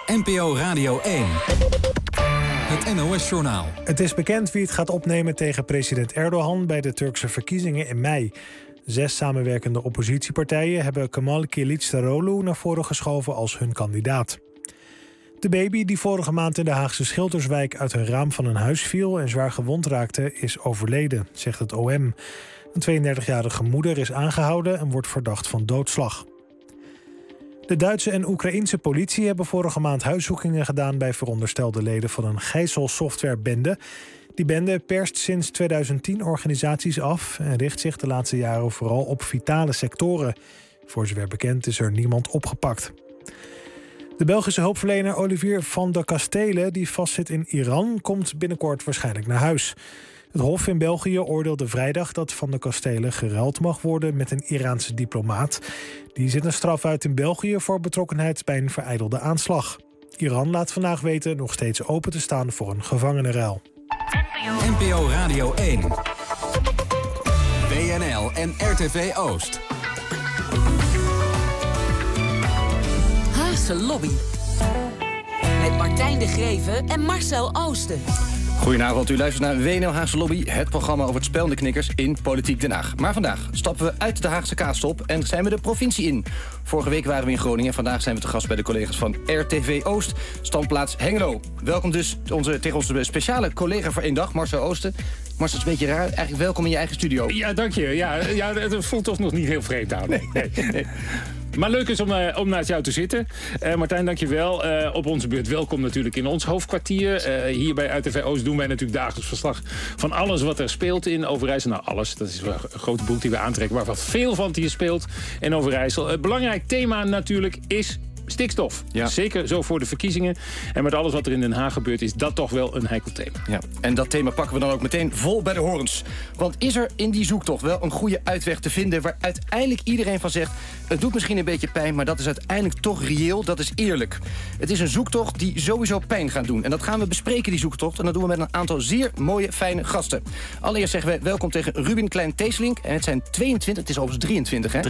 NPO Radio 1. Het NOS-journaal. Het is bekend wie het gaat opnemen tegen president Erdogan bij de Turkse verkiezingen in mei. 6 samenwerkende oppositiepartijen hebben Kemal Kılıçdaroğlu naar voren geschoven als hun kandidaat. De baby die vorige maand in de Haagse Schilderswijk uit een raam van een huis viel en zwaar gewond raakte, is overleden, zegt het OM. Een 32-jarige moeder is aangehouden en wordt verdacht van doodslag. De Duitse en Oekraïense politie hebben vorige maand huiszoekingen gedaan bij veronderstelde leden van een gijzelsoftwarebende. Die bende perst sinds 2010 organisaties af en richt zich de laatste jaren vooral op vitale sectoren. Voor zover bekend is er niemand opgepakt. De Belgische hulpverlener Olivier van de Kastelen, die vastzit in Iran, komt binnenkort waarschijnlijk naar huis. Het Hof in België oordeelde vrijdag dat Van de Kastelen geruild mag worden met een Iraanse diplomaat. Die zit een straf uit in België voor betrokkenheid bij een verijdelde aanslag. Iran laat vandaag weten nog steeds open te staan voor een gevangenenruil. NPO Radio 1. WNL en RTV Oost. Haagse Lobby. Met Martijn de Greven en Marcel Oosten. Goedenavond, u luistert naar WNL Haagse Lobby, het programma over het spel en de knikkers in Politiek Den Haag. Maar vandaag stappen we uit de Haagse kaasstop en zijn we de provincie in. Vorige week waren we in Groningen en vandaag zijn we te gast bij de collega's van RTV Oost, standplaats Hengelo. Welkom dus tegen onze speciale collega voor één dag, Marcel Oosten. Marcel, het is een beetje raar. Eigenlijk welkom in je eigen studio. Ja, dank je. Ja, het voelt toch nog niet heel vreemd aan. Nee. Maar leuk is om naast jou te zitten. Martijn, dank je wel. Op onze beurt welkom natuurlijk in ons hoofdkwartier. Hier bij RTV Oost doen wij natuurlijk dagelijks verslag van alles wat er speelt in Overijssel. Nou, alles. Dat is wel een grote boek die we aantrekken, waarvan veel van het hier speelt in Overijssel. Het belangrijk thema natuurlijk is stikstof. Ja. Zeker zo voor de verkiezingen. En met alles wat er in Den Haag gebeurt is dat toch wel een heikel thema. Ja. En dat thema pakken we dan ook meteen vol bij de horens. Want is er in die zoektocht wel een goede uitweg te vinden waar uiteindelijk iedereen van zegt, het doet misschien een beetje pijn, maar dat is uiteindelijk toch reëel, dat is eerlijk. Het is een zoektocht die sowieso pijn gaat doen. En dat gaan we bespreken, die zoektocht. En dat doen we met een aantal zeer mooie, fijne gasten. Allereerst zeggen we welkom tegen Ruben Klein-Teeslink. En het zijn 22, het is overigens 23, hè?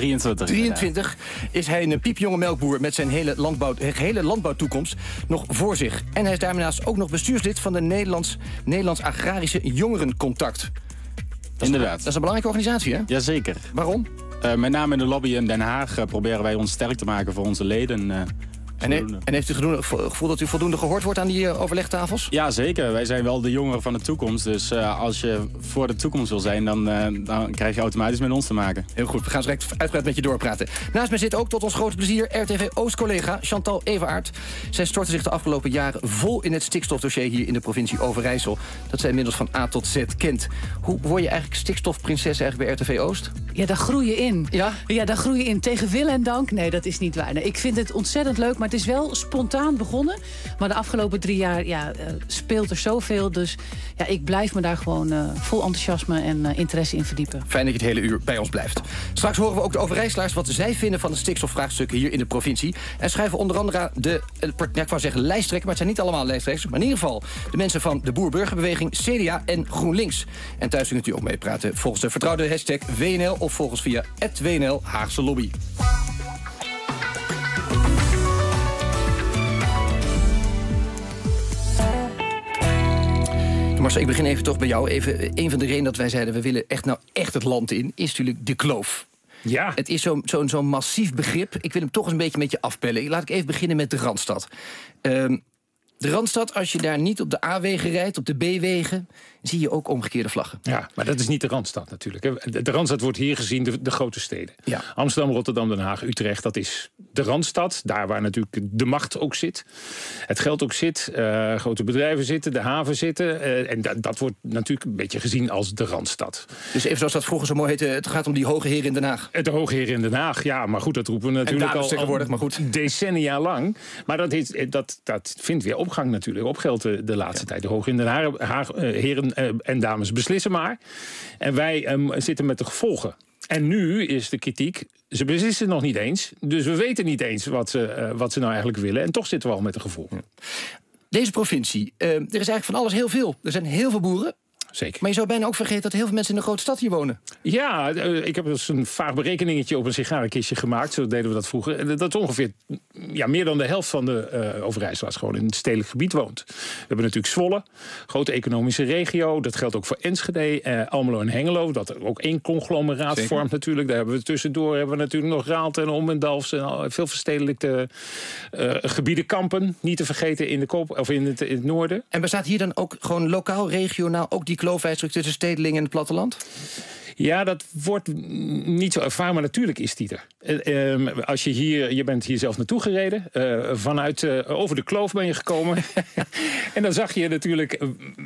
23 is hij een piepjonge melkboer met zijn hele landbouwtoekomst nog voor zich. En hij is daarnaast ook nog bestuurslid van de Nederlands Agrarische Jongerencontact. Inderdaad. Dat is een belangrijke organisatie, hè? Jazeker. Waarom? Met name in de lobby in Den Haag proberen wij ons sterk te maken voor onze leden. En heeft u het gevoel dat u voldoende gehoord wordt aan die overlegtafels? Ja, zeker. Wij zijn wel de jongeren van de toekomst. Dus als je voor de toekomst wil zijn, dan krijg je automatisch met ons te maken. Heel goed, we gaan direct uitgebreid met je doorpraten. Naast mij zit ook tot ons grote plezier RTV Oost-collega Chantal Everaert. Zij stortte zich de afgelopen jaren vol in het stikstofdossier hier in de provincie Overijssel. Dat zij inmiddels van A tot Z kent. Hoe word je eigenlijk stikstofprinses eigenlijk bij RTV Oost? Ja, daar groei je in. Ja? Ja, daar groei je in. Tegen wil en dank. Nee, dat is niet waar. Nee, ik vind het ontzettend leuk, maar het is wel spontaan begonnen. Maar de afgelopen 3 jaar speelt er zoveel. Dus ja, ik blijf me daar gewoon vol enthousiasme en interesse in verdiepen. Fijn dat je het hele uur bij ons blijft. Straks horen we ook de Overijsselaars wat zij vinden van de stikstofvraagstukken hier in de provincie. En schrijven onder andere ik wou zeggen lijsttrekker, maar het zijn niet allemaal lijsttrekkers. Maar in ieder geval de mensen van de Boer-Burgerbeweging, CDA en GroenLinks. En thuis kunt u ook meepraten volgens de vertrouwde hashtag WNL of volgens via @WNL Haagse Lobby. Marcel, ik begin even toch bij jou. Een van de redenen dat wij zeiden, we willen echt het land in, is natuurlijk de kloof. Ja. Het is zo'n massief begrip. Ik wil hem toch eens een beetje met je afpellen. Laat ik even beginnen met de Randstad. De Randstad, als je daar niet op de A-wegen rijdt, op de B-wegen, zie je ook omgekeerde vlaggen. Ja, maar dat is niet de Randstad natuurlijk. De Randstad wordt hier gezien de grote steden. Ja. Amsterdam, Rotterdam, Den Haag, Utrecht, dat is de Randstad. Daar waar natuurlijk de macht ook zit. Het geld ook zit. Grote bedrijven zitten, de haven zitten. En dat wordt natuurlijk een beetje gezien als de Randstad. Dus even zoals dat vroeger zo mooi heette, het gaat om die hoge heren in Den Haag. De hoge heren in Den Haag, ja. Maar goed, dat roepen we natuurlijk al decennia lang. Maar dat vindt weer opgang natuurlijk. Opgeldt de laatste tijd. De hoge in Den Haag, heren en dames beslissen maar. En wij zitten met de gevolgen. En nu is de kritiek, ze beslissen nog niet eens. Dus we weten niet eens wat ze nou eigenlijk willen. En toch zitten we al met de gevolgen. Deze provincie, er is eigenlijk van alles heel veel. Er zijn heel veel boeren. Zeker. Maar je zou bijna ook vergeten dat heel veel mensen in de grote stad hier wonen. Ja, ik heb dus een vaag berekeningetje op een sigarenkistje gemaakt. Zo deden we dat vroeger. Dat is ongeveer meer dan de helft van de Overijsselaars gewoon in het stedelijk gebied woont. We hebben natuurlijk Zwolle, grote economische regio. Dat geldt ook voor Enschede, Almelo en Hengelo. Dat er ook één conglomeraat vormt natuurlijk. Daar hebben we tussendoor natuurlijk nog Raalte en Ommendalfs en veel verstedelijkte gebieden, Kampen. Niet te vergeten in het noorden. En bestaat hier dan ook gewoon lokaal, regionaal ook die kloofwijzer tussen stedeling en het platteland? Ja, dat wordt niet zo ervaren, maar natuurlijk is die er. Als je bent hier zelf naartoe gereden. Over de kloof ben je gekomen. En dan zag je natuurlijk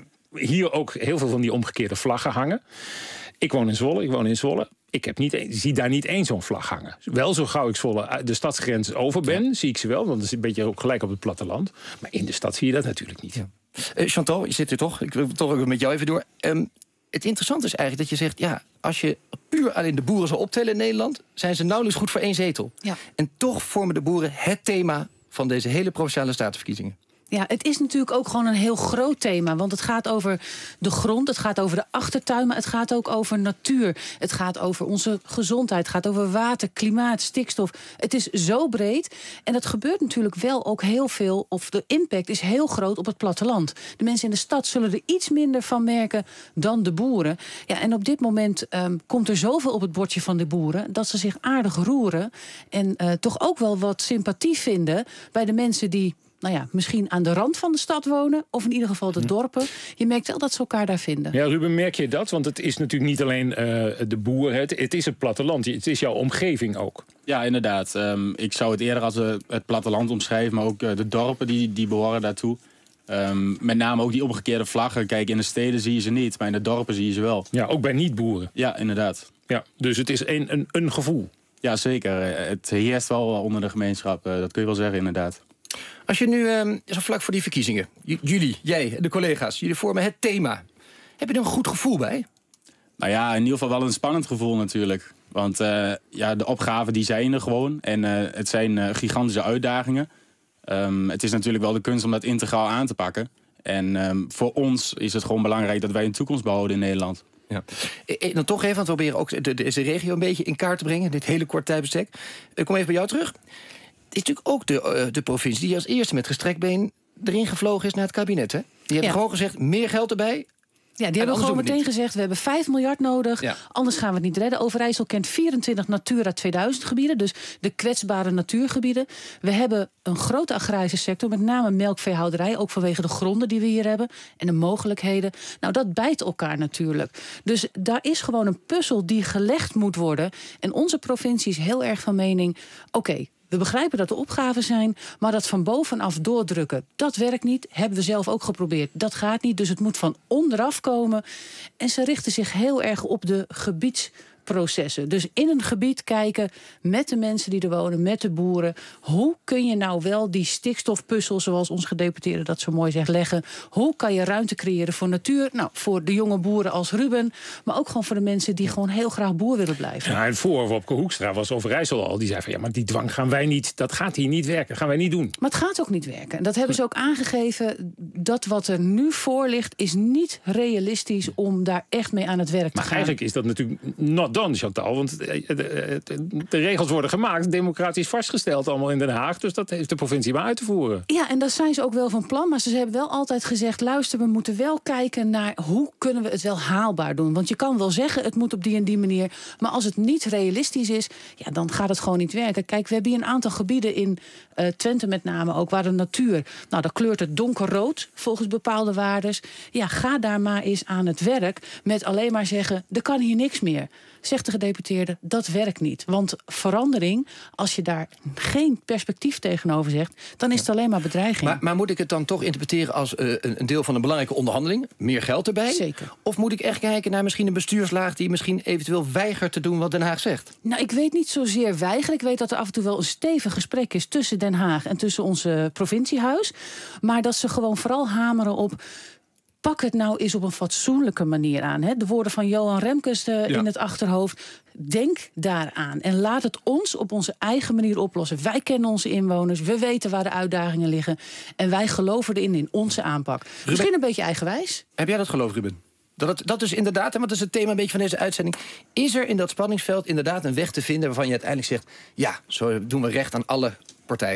hier ook heel veel van die omgekeerde vlaggen hangen. Ik woon in Zwolle. Ik zie daar niet één zo'n vlag hangen. Wel zo gauw ik Zwolle de stadsgrens over ben, zie ik ze wel. Want dat is een beetje ook gelijk op het platteland. Maar in de stad zie je dat natuurlijk niet. Ja. Chantal, je zit er toch. Ik wil toch ook met jou even door. Het interessante is eigenlijk dat je zegt, ja, als je puur alleen de boeren zou optellen in Nederland, zijn ze nauwelijks goed voor 1 zetel. Ja. En toch vormen de boeren het thema van deze hele Provinciale Statenverkiezingen. Ja, het is natuurlijk ook gewoon een heel groot thema. Want het gaat over de grond, het gaat over de achtertuin, maar het gaat ook over natuur. Het gaat over onze gezondheid, het gaat over water, klimaat, stikstof. Het is zo breed. En dat gebeurt natuurlijk wel ook heel veel, of de impact is heel groot op het platteland. De mensen in de stad zullen er iets minder van merken dan de boeren. Ja, en op dit moment komt er zoveel op het bordje van de boeren dat ze zich aardig roeren. En toch ook wel wat sympathie vinden bij de mensen die misschien aan de rand van de stad wonen, of in ieder geval de dorpen. Je merkt wel dat ze elkaar daar vinden. Ja, Ruben, merk je dat? Want het is natuurlijk niet alleen de boeren. Het is het platteland. Het is jouw omgeving ook. Ja, inderdaad. Ik zou het eerder als het platteland omschrijven, maar ook de dorpen die behoren daartoe. Met name ook die omgekeerde vlaggen. Kijk, in de steden zie je ze niet, maar in de dorpen zie je ze wel. Ja, ook bij niet-boeren. Ja, inderdaad. Ja, dus het is een gevoel. Ja, zeker. Het heerst wel onder de gemeenschap. Dat kun je wel zeggen, inderdaad. Als je nu, zo vlak voor die verkiezingen, jullie, jij, de collega's, jullie vormen het thema. Heb je er een goed gevoel bij? Nou ja, in ieder geval wel een spannend gevoel natuurlijk. Want de opgaven die zijn er gewoon. En het zijn gigantische uitdagingen. Het is natuurlijk wel de kunst om dat integraal aan te pakken. En voor ons is het gewoon belangrijk dat wij een toekomst behouden in Nederland. Ja. Dan toch even, want we proberen ook deze regio een beetje in kaart te brengen. Dit hele kort tijdbestek. Ik kom even bij jou terug. Het is natuurlijk ook de provincie die als eerste met gestrekt been erin gevlogen is naar het kabinet. Hè? Die hebben gewoon gezegd, meer geld erbij. Ja, die hebben gewoon meteen gezegd, we hebben 5 miljard nodig. Ja. Anders gaan we het niet redden. Overijssel kent 24 Natura 2000 gebieden. Dus de kwetsbare natuurgebieden. We hebben een grote agrarische sector. Met name melkveehouderij. Ook vanwege de gronden die we hier hebben. En de mogelijkheden. Nou, dat bijt elkaar natuurlijk. Dus daar is gewoon een puzzel die gelegd moet worden. En onze provincie is heel erg van mening, oké, we begrijpen dat er opgaven zijn, maar dat van bovenaf doordrukken, dat werkt niet. Hebben we zelf ook geprobeerd. Dat gaat niet, dus het moet van onderaf komen. En ze richten zich heel erg op de gebiedsprocessen. Dus in een gebied kijken met de mensen die er wonen, met de boeren. Hoe kun je nou wel die stikstofpuzzel, zoals ons gedeputeerde dat zo mooi zegt, leggen? Hoe kan je ruimte creëren voor natuur? Nou, voor de jonge boeren als Ruben, maar ook gewoon voor de mensen die gewoon heel graag boer willen blijven. Ja, en voor Wopke Hoekstra was Overijssel al. Die zei van, ja, maar die dwang gaan wij niet, dat gaat hier niet werken. Dat gaan wij niet doen. Maar het gaat ook niet werken. En dat hebben ze ook aangegeven. Dat wat er nu voor ligt is niet realistisch om daar echt mee aan het werk te gaan. Maar eigenlijk is dat natuurlijk not done, Chantal. Want de regels worden gemaakt, democratisch vastgesteld allemaal in Den Haag. Dus dat heeft de provincie maar uit te voeren. Ja, en daar zijn ze ook wel van plan. Maar ze hebben wel altijd gezegd, luister, we moeten wel kijken naar hoe kunnen we het wel haalbaar doen. Want je kan wel zeggen, het moet op die en die manier. Maar als het niet realistisch is, ja, dan gaat het gewoon niet werken. Kijk, we hebben hier een aantal gebieden in Twente met name ook, waar de natuur, nou, dan kleurt het donkerrood volgens bepaalde waardes. Ja, ga daar maar eens aan het werk met alleen maar zeggen, er kan hier niks meer. Zegt de gedeputeerde, dat werkt niet. Want verandering, als je daar geen perspectief tegenover zegt, dan is het alleen maar bedreiging. Maar moet ik het dan toch interpreteren als een deel van een belangrijke onderhandeling? Meer geld erbij? Zeker. Of moet ik echt kijken naar misschien een bestuurslaag die misschien eventueel weigert te doen wat Den Haag zegt? Nou, ik weet niet zozeer weigeren. Ik weet dat er af en toe wel een stevig gesprek is tussen Den Haag en tussen onze provinciehuis. Maar dat ze gewoon vooral hameren op, pak het nou eens op een fatsoenlijke manier aan. Hè? De woorden van Johan Remkes in het achterhoofd. Denk daaraan en laat het ons op onze eigen manier oplossen. Wij kennen onze inwoners, we weten waar de uitdagingen liggen. En wij geloven erin in onze aanpak. Ruben, misschien een beetje eigenwijs. Heb jij dat geloof, Ruben? Dat is inderdaad, want dat is het thema een beetje van deze uitzending. Is er in dat spanningsveld inderdaad een weg te vinden waarvan je uiteindelijk zegt, ja, zo doen we recht aan alle partijen?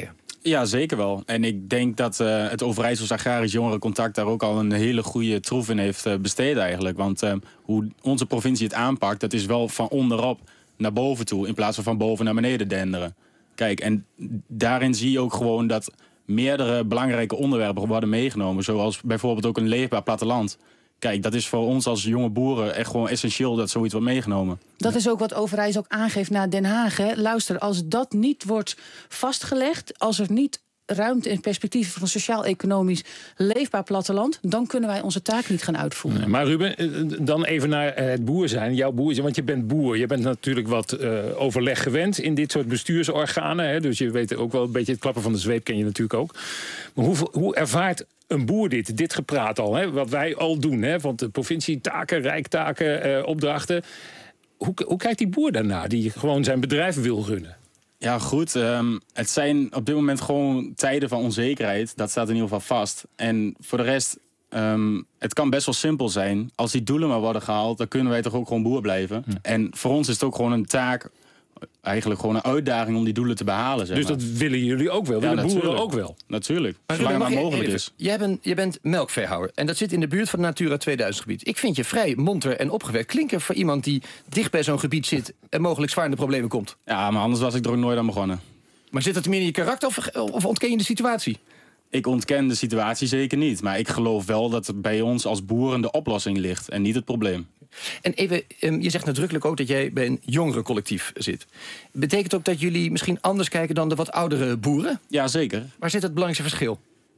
Ja, zeker wel. En ik denk dat het Overijssels Agrarisch Jongerencontact daar ook al een hele goede troef in heeft besteed eigenlijk. Want hoe onze provincie het aanpakt, dat is wel van onderop naar boven toe, in plaats van boven naar beneden denderen. Kijk, en daarin zie je ook gewoon dat meerdere belangrijke onderwerpen worden meegenomen. Zoals bijvoorbeeld ook een leefbaar platteland. Kijk, dat is voor ons als jonge boeren echt gewoon essentieel dat zoiets wordt meegenomen. Dat is ook wat Overijssel ook aangeeft naar Den Haag. Hè. Luister, als dat niet wordt vastgelegd, als er niet ruimte en perspectief van een sociaal-economisch leefbaar platteland, dan kunnen wij onze taak niet gaan uitvoeren. Nee, maar Ruben, dan even naar het boer zijn. Jouw boer zijn, want je bent boer. Je bent natuurlijk wat overleg gewend in dit soort bestuursorganen. Hè, dus je weet ook wel een beetje het klappen van de zweep ken je natuurlijk ook. Maar hoe ervaart een boer dit gepraat al? Hè, wat wij al doen, hè, van de provincie, taken, rijktaken, opdrachten. Hoe kijkt die boer daarna, die gewoon zijn bedrijf wil runnen? Ja, goed. Het zijn op dit moment gewoon tijden van onzekerheid. Dat staat in ieder geval vast. En voor de rest, het kan best wel simpel zijn. Als die doelen maar worden gehaald, dan kunnen wij toch ook gewoon boer blijven. Ja. En voor ons is het ook gewoon een taak, eigenlijk gewoon een uitdaging om die doelen te behalen. Zeg dus maar. Dat willen jullie ook wel? Willen boeren ook wel? Natuurlijk. Maar zolang het maar mogelijk is. Je bent melkveehouder en dat zit in de buurt van het Natura 2000 gebied. Ik vind je vrij monter en opgewekt klinken voor iemand die dicht bij zo'n gebied zit en mogelijk zwaar in de problemen komt. Ja, maar anders was ik er ook nooit aan begonnen. Maar zit dat meer in je karakter of ontken je de situatie? Ik ontken de situatie zeker niet. Maar ik geloof wel dat er bij ons als boeren de oplossing ligt en niet het probleem. En even, je zegt nadrukkelijk ook dat jij bij een jongerencollectief zit. Betekent ook dat jullie misschien anders kijken dan de wat oudere boeren? Ja, zeker. Waar zit het belangrijkste verschil?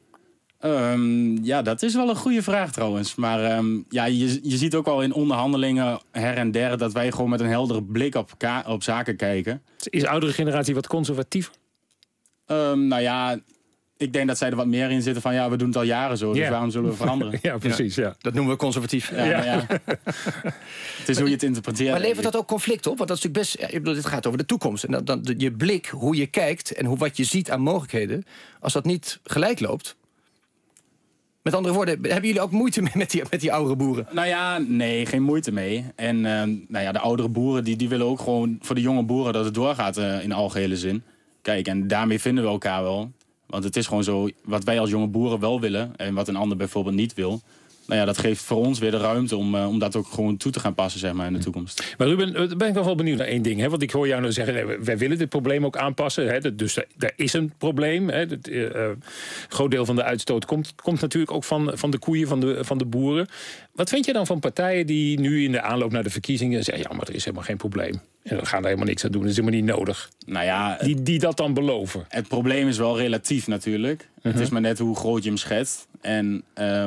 Ja, dat is wel een goede vraag trouwens. Maar je ziet ook wel in onderhandelingen her en der dat wij gewoon met een heldere blik op zaken kijken. Is de oudere generatie wat conservatiever? Nou ja, ik denk dat zij er wat meer in zitten van ja, we doen het al jaren zo, dus waarom zullen we veranderen? Ja, precies. Ja. Dat noemen we conservatief. Ja. Het is hoe je het interpreteert. Maar levert dat ook conflict op? Want dat is natuurlijk best. Ik bedoel, dit gaat over de toekomst. En dan je blik, hoe je kijkt en wat je ziet aan mogelijkheden, als dat niet gelijk loopt. Met andere woorden, hebben jullie ook moeite met die oudere boeren? Nou ja, nee, geen moeite mee. En de oudere boeren die willen ook gewoon voor de jonge boeren dat het doorgaat in algehele zin. Kijk, en daarmee vinden we elkaar wel. Want het is gewoon zo, wat wij als jonge boeren wel willen en wat een ander bijvoorbeeld niet wil. Nou ja, dat geeft voor ons weer de ruimte om dat ook gewoon toe te gaan passen, zeg maar, in de toekomst. Maar Ruben, ben ik nog wel benieuwd naar één ding. Hè? Want ik hoor jou nou zeggen, wij willen dit probleem ook aanpassen. Hè? Dus er is een probleem. Hè? Een groot deel van de uitstoot komt natuurlijk ook van de koeien, van de boeren. Wat vind je dan van partijen die nu in de aanloop naar de verkiezingen zeggen, ja, maar er is helemaal geen probleem. En we gaan er helemaal niks aan doen, dat is helemaal niet nodig. Nou ja, die dat dan beloven. Het probleem is wel relatief natuurlijk. Het is maar net hoe groot je hem schetst. En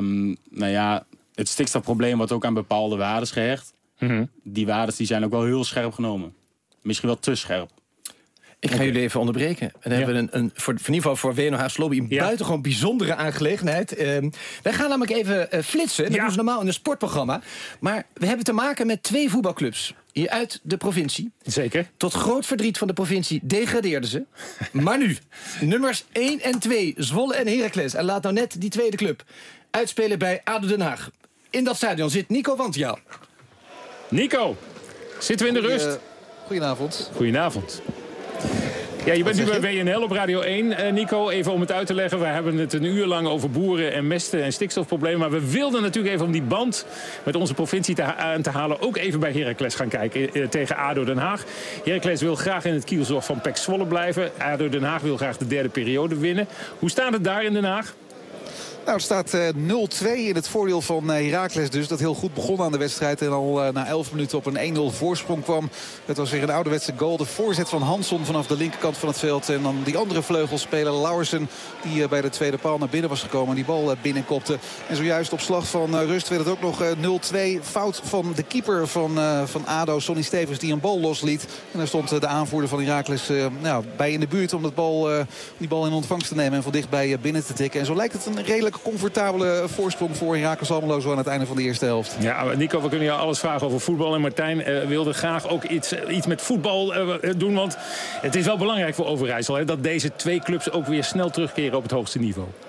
het stikstofprobleem wordt ook aan bepaalde waardes gehecht. Die waardes die zijn ook wel heel scherp genomen. Misschien wel te scherp. Ik ga jullie even onderbreken. En dan hebben we in ieder geval voor WNO Lobby een buitengewoon bijzondere aangelegenheid. Wij gaan namelijk even flitsen. Dat doen ze normaal in een sportprogramma. Maar we hebben te maken met 2 voetbalclubs hier uit de provincie. Zeker. Tot groot verdriet van de provincie degradeerden ze. Maar nu, nummers 1 en 2, Zwolle en Heracles. En laat nou net die tweede club uitspelen bij ADO Den Haag. In dat stadion zit Nico Wantiaal. Nico, zitten we in de rust? Goedenavond. Goedenavond. Ja, je bent nu bij WNL op Radio 1, Nico. Even om het uit te leggen. We hebben het een uur lang over boeren en mesten en stikstofproblemen. Maar we wilden natuurlijk even om die band met onze provincie aan te halen ook even bij Heracles gaan kijken tegen ADO Den Haag. Heracles wil graag in het kielzog van PEC Zwolle blijven. ADO Den Haag wil graag de derde periode winnen. Hoe staat het daar in Den Haag? Nou, het staat 0-2 in het voordeel van Heracles dus. Dat heel goed begon aan de wedstrijd en al na 11 minuten op een 1-0 voorsprong kwam. Het was weer een ouderwetse goal. De voorzet van Hansson vanaf de linkerkant van het veld. En dan die andere vleugelspeler Lauwersen die bij de tweede paal naar binnen was gekomen. En die bal binnenkopte. En zojuist op slag van rust werd het ook nog 0-2. Fout van de keeper van ADO, Sonny Stevens, die een bal losliet. En daar stond de aanvoerder van Heracles bij in de buurt om die bal in ontvangst te nemen en van dichtbij binnen te tikken. En zo lijkt het een redelijk comfortabele voorsprong voor Heracles Almelo zo aan het einde van de eerste helft. Ja, Nico, we kunnen jou alles vragen over voetbal. En Martijn wilde graag ook iets met voetbal doen. Want het is wel belangrijk voor Overijssel dat deze 2 clubs ook weer snel terugkeren op het hoogste niveau.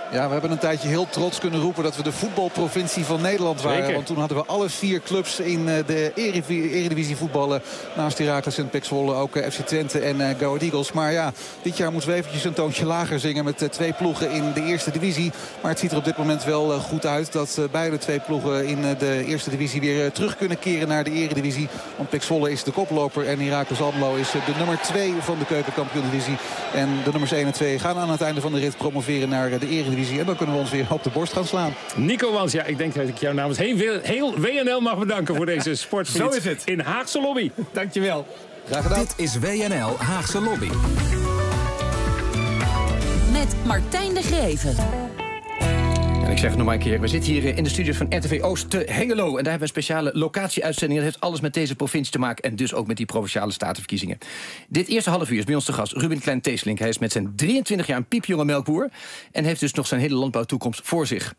Ja, we hebben een tijdje heel trots kunnen roepen dat we de voetbalprovincie van Nederland waren. Zeker. Want toen hadden we alle 4 clubs in de Eredivisie voetballen. Naast Heracles en PEC Zwolle ook FC Twente en Go Ahead Eagles. Maar ja, dit jaar moeten we eventjes een toontje lager zingen met 2 ploegen in de eerste divisie. Maar het ziet er op dit moment wel goed uit dat beide 2 ploegen in de eerste divisie weer terug kunnen keren naar de Eredivisie. Want PEC Zwolle is de koploper en Heracles Almelo is de nummer 2 van de keukenkampioen-divisie. En de nummers 1 en 2 gaan aan het einde van de rit promoveren naar de Eredivisie. En dan kunnen we ons weer op de borst gaan slaan. Nico Wans, ja, ik denk dat ik jou namens heel WNL mag bedanken voor deze sportvliet. Zo is het. In Haagse Lobby. Dankjewel. Graag gedaan. Dit is WNL Haagse Lobby. Met Martijn de Greven. En ik zeg het nog maar een keer. We zitten hier in de studio van RTV Oost te Hengelo. En daar hebben we een speciale locatie-uitzending. Dat heeft alles met deze provincie te maken. En dus ook met die provinciale statenverkiezingen. Dit eerste half uur is bij ons te gast Ruben Klein-Teeslink. Hij is met zijn 23 jaar een piepjonge melkboer. En heeft dus nog zijn hele landbouwtoekomst voor zich.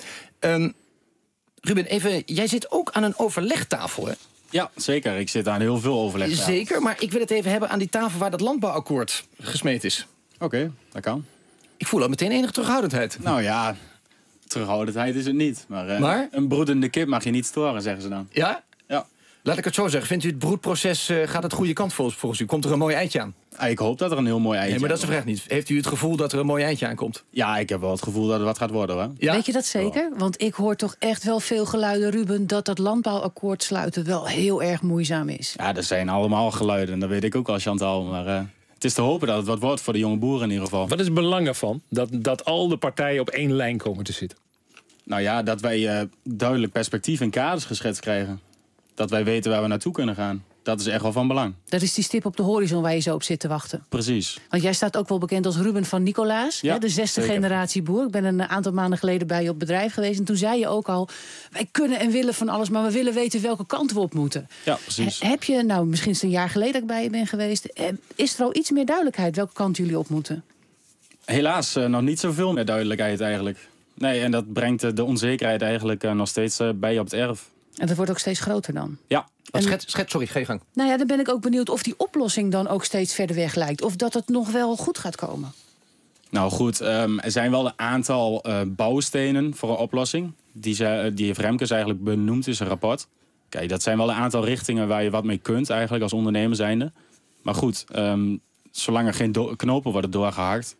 Ruben, even, jij zit ook aan een overlegtafel, hè? Ja, zeker. Ik zit aan heel veel overleg. Zeker, maar ik wil het even hebben aan die tafel waar dat landbouwakkoord gesmeed is. Oké, dat kan. Ik voel al meteen enige terughoudendheid. Nou ja, terughoudendheid is het niet. Maar een broedende kip mag je niet storen, zeggen ze dan. Ja? Ja. Laat ik het zo zeggen. Vindt u het broedproces gaat het goede kant volgens u? Komt er een mooi eitje aan? Ik hoop dat er een heel mooi eitje Nee, maar dat is de aankomt. vraag niet. Heeft u het gevoel dat er een mooi eitje aankomt? Ja, ik heb wel het gevoel dat het wat gaat worden, hoor. Ja? Weet je dat zeker? Want ik hoor toch echt wel veel geluiden, Ruben, dat dat landbouwakkoord sluiten wel heel erg moeizaam is. Ja, er zijn allemaal geluiden. Dat weet ik ook al, Chantal. Maar het is te hopen dat het wat wordt voor de jonge boeren in ieder geval. Wat is het belang ervan dat al de partijen op één lijn komen te zitten? Nou ja, dat wij duidelijk perspectief en kaders geschetst krijgen. Dat wij weten waar we naartoe kunnen gaan. Dat is echt wel van belang. Dat is die stip op de horizon waar je zo op zit te wachten. Precies. Want jij staat ook wel bekend als Ruben van Nicolaas, Ja, hè, de 6e zeker. generatie boer. Ik ben een aantal maanden geleden bij je op bedrijf geweest. En toen zei je ook al, wij kunnen en willen van alles, maar we willen weten welke kant we op moeten. Ja, precies. Heb je, nou misschien is het een jaar geleden dat ik bij je ben geweest, is er al iets meer duidelijkheid welke kant jullie op moeten? Helaas nog niet zoveel meer duidelijkheid eigenlijk. Nee, en dat brengt de onzekerheid eigenlijk nog steeds bij je op het erf. En dat wordt ook steeds groter dan. Ja. Sorry, ga je gang. Nou ja, dan ben ik ook benieuwd of die oplossing dan ook steeds verder weg lijkt. Of dat het nog wel goed gaat komen. Nou goed, er zijn wel een aantal bouwstenen voor een oplossing. Die heeft Remkes eigenlijk benoemd in zijn rapport. Kijk, dat zijn wel een aantal richtingen waar je wat mee kunt eigenlijk als ondernemer zijnde. Maar goed, zolang er geen knopen worden doorgehakt,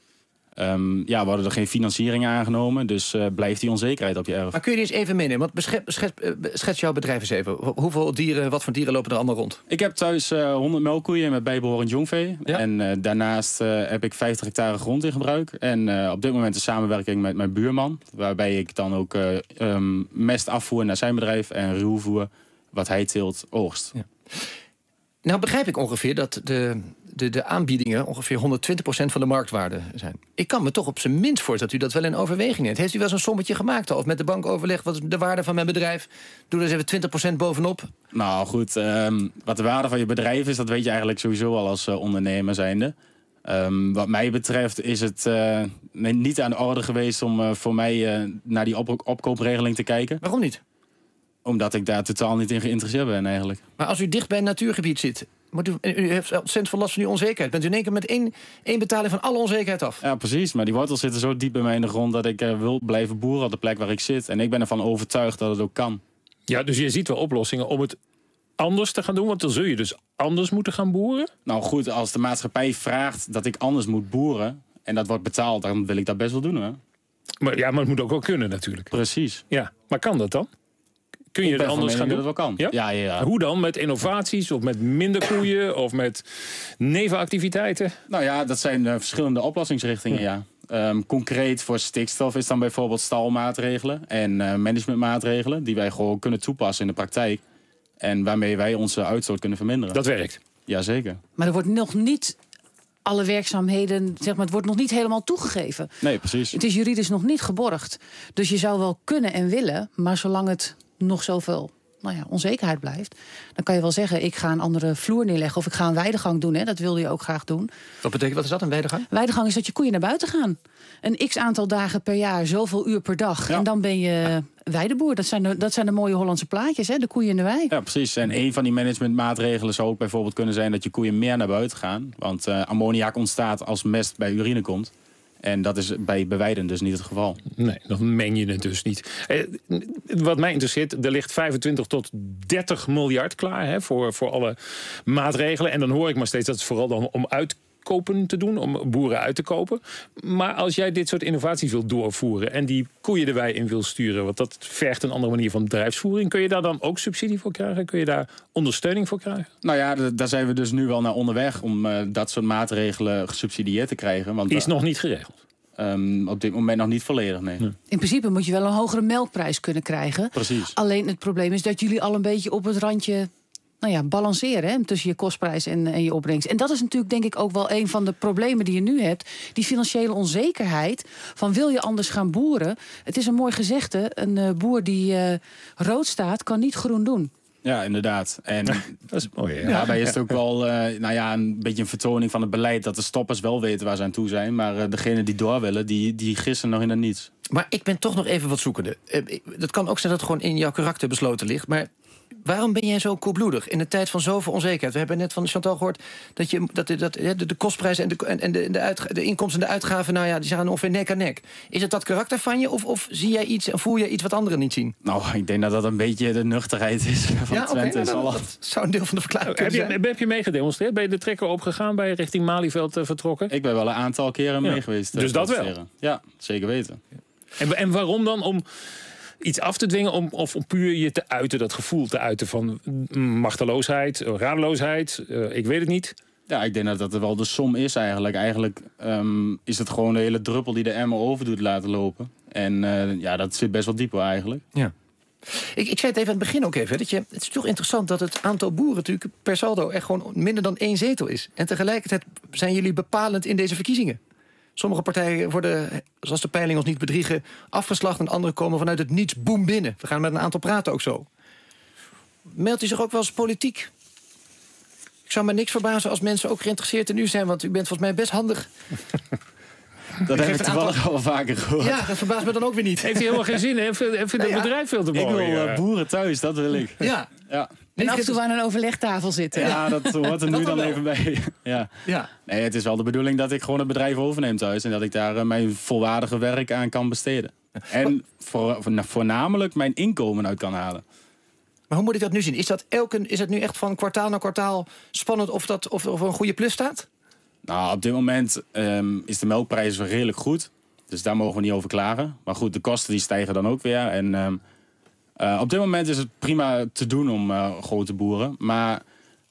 worden er geen financieringen aangenomen. Dus blijft die onzekerheid op je erf. Maar kun je die eens even meenemen? Want schets jouw bedrijf eens even. Hoeveel dieren, wat voor dieren lopen er allemaal rond? Ik heb thuis 100 melkkoeien met bijbehorend jongvee. Ja. En daarnaast heb ik 50 hectare grond in gebruik. En op dit moment een samenwerking met mijn buurman. Waarbij ik dan ook mest afvoer naar zijn bedrijf en ruwvoer wat hij teelt oogst. Ja. Nou begrijp ik ongeveer dat de aanbiedingen ongeveer 120% van de marktwaarde zijn. Ik kan me toch op zijn minst voorstellen dat u dat wel in overweging neemt. Heeft u wel eens een sommetje gemaakt al? Of met de bank overlegd, wat is de waarde van mijn bedrijf? Doe er eens even 20% bovenop. Nou goed, wat de waarde van je bedrijf is, dat weet je eigenlijk sowieso al als ondernemer zijnde. Wat mij betreft is het niet aan de orde geweest om voor mij naar die opkoopregeling te kijken. Waarom niet? Omdat ik daar totaal niet in geïnteresseerd ben eigenlijk. Maar als u dicht bij een natuurgebied zit, u heeft ontzettend veel last van die onzekerheid. Bent u in één keer met één betaling van alle onzekerheid af? Ja, precies. Maar die wortels zitten zo diep bij mij in de grond dat ik wil blijven boeren op de plek waar ik zit. En ik ben ervan overtuigd dat het ook kan. Ja, dus je ziet wel oplossingen om het anders te gaan doen. Want dan zul je dus anders moeten gaan boeren. Nou goed, als de maatschappij vraagt dat ik anders moet boeren en dat wordt betaald, dan wil ik dat best wel doen, hoor. Maar het moet ook wel kunnen natuurlijk. Precies. Ja, maar kan dat dan? Kun je Ik het ben van anders gaan mening doen? dat het wel kan. Ja. Hoe dan? Met innovaties of met minder koeien of met nevenactiviteiten? Nou ja, dat zijn verschillende oplossingsrichtingen, ja. Concreet voor stikstof is dan bijvoorbeeld stalmaatregelen en managementmaatregelen die wij gewoon kunnen toepassen in de praktijk. En waarmee wij onze uitstoot kunnen verminderen. Dat werkt. Jazeker. Maar er wordt nog niet alle werkzaamheden, zeg maar, het wordt nog niet helemaal toegegeven. Nee, precies. Het is juridisch nog niet geborgd. Dus je zou wel kunnen en willen, maar zolang het nog zoveel onzekerheid blijft, dan kan je wel zeggen, ik ga een andere vloer neerleggen of ik ga een weidegang doen. Hè? Dat wilde je ook graag doen. Wat is dat, een weidegang? Weidegang is dat je koeien naar buiten gaan. Een x-aantal dagen per jaar, zoveel uur per dag. Ja. En dan ben je weideboer. Dat zijn de mooie Hollandse plaatjes, hè? De koeien in de wei. Ja, precies. En een van die managementmaatregelen zou ook bijvoorbeeld kunnen zijn dat je koeien meer naar buiten gaan. Want ammoniak ontstaat als mest bij urine komt. En dat is bij Weiden dus niet het geval. Nee, dan meng je het dus niet. Wat mij interesseert, er ligt 25 tot 30 miljard klaar, hè, voor alle maatregelen. En dan hoor ik maar steeds dat het vooral dan om uitkopen te doen, om boeren uit te kopen. Maar als jij dit soort innovaties wilt doorvoeren en die koeien de wei in wil sturen, want dat vergt een andere manier van bedrijfsvoering, kun je daar dan ook subsidie voor krijgen? Kun je daar ondersteuning voor krijgen? Nou ja, daar zijn we dus nu wel naar onderweg om dat soort maatregelen gesubsidieerd te krijgen. Want is nog niet geregeld. Op dit moment nog niet volledig, nee. In principe moet je wel een hogere melkprijs kunnen krijgen. Precies. Alleen het probleem is dat jullie al een beetje op het randje balanceren, hè, tussen je kostprijs en je opbrengst. En dat is natuurlijk denk ik ook wel een van de problemen die je nu hebt. Die financiële onzekerheid van wil je anders gaan boeren. Het is een mooi gezegde, een boer die rood staat kan niet groen doen. Ja, inderdaad. En dat is mooi. Ja. daarbij is het ook wel een beetje een vertoning van het beleid dat de stoppers wel weten waar ze aan toe zijn. Maar degenen die door willen, die gissen nog in het niets. Maar ik ben toch nog even wat zoekende. Dat kan ook zijn dat het gewoon in jouw karakter besloten ligt. Maar waarom ben jij zo koelbloedig in een tijd van zoveel onzekerheid? We hebben net van Chantal gehoord dat de kostprijs en de inkomsten en de uitgaven, die zijn ongeveer nek aan nek. Is het dat karakter van je of zie jij iets en voel jij iets wat anderen niet zien? Nou, ik denk dat dat een beetje de nuchterheid is van Twente. Dat zou een deel van de verklaring kunnen zijn. Heb je meegedemonstreerd? Ben je de trekker opgegaan? Ben je richting Malieveld vertrokken? Ik ben wel een aantal keren mee geweest. Dus dat wel? Ja, zeker weten. En waarom dan? Om iets af te dwingen of om puur je te uiten, dat gevoel te uiten van machteloosheid, radeloosheid, ik weet het niet. Ja, ik denk dat dat wel de som is eigenlijk. Eigenlijk is het gewoon de hele druppel die de emmer over doet laten lopen. En dat zit best wel diep hoor, eigenlijk. Ja. Ik zei het even aan het begin ook even. Het is toch interessant dat het aantal boeren natuurlijk per saldo echt gewoon minder dan 1 zetel is. En tegelijkertijd zijn jullie bepalend in deze verkiezingen. Sommige partijen worden, zoals de peilingen ons niet bedriegen, afgeslacht en andere komen vanuit het niets boem binnen. We gaan met een aantal praten ook zo. Meldt u zich ook wel eens politiek? Ik zou me niks verbazen als mensen ook geïnteresseerd in u zijn, want u bent volgens mij best handig. Dat heb ik toevallig al vaker gehoord. Ja, dat verbaast me dan ook weer niet. Heeft hij helemaal geen zin in? Vindt het bedrijf veel te mooi? Ik wil boeren thuis, dat wil ik. Ja. En af en toe aan een overlegtafel zitten. Ja, dat hoort er nu dan even bij. Ja. Ja. Nee, het is wel de bedoeling dat ik gewoon het bedrijf overneem thuis. En dat ik daar mijn volwaardige werk aan kan besteden. En voornamelijk mijn inkomen uit kan halen. Maar hoe moet ik dat nu zien? Is het nu echt van kwartaal naar kwartaal spannend of er een goede plus staat? Nou, op dit moment is de melkprijs wel redelijk goed. Dus daar mogen we niet over klagen. Maar goed, de kosten die stijgen dan ook weer. En op dit moment is het prima te doen om gewoon te boeren. Maar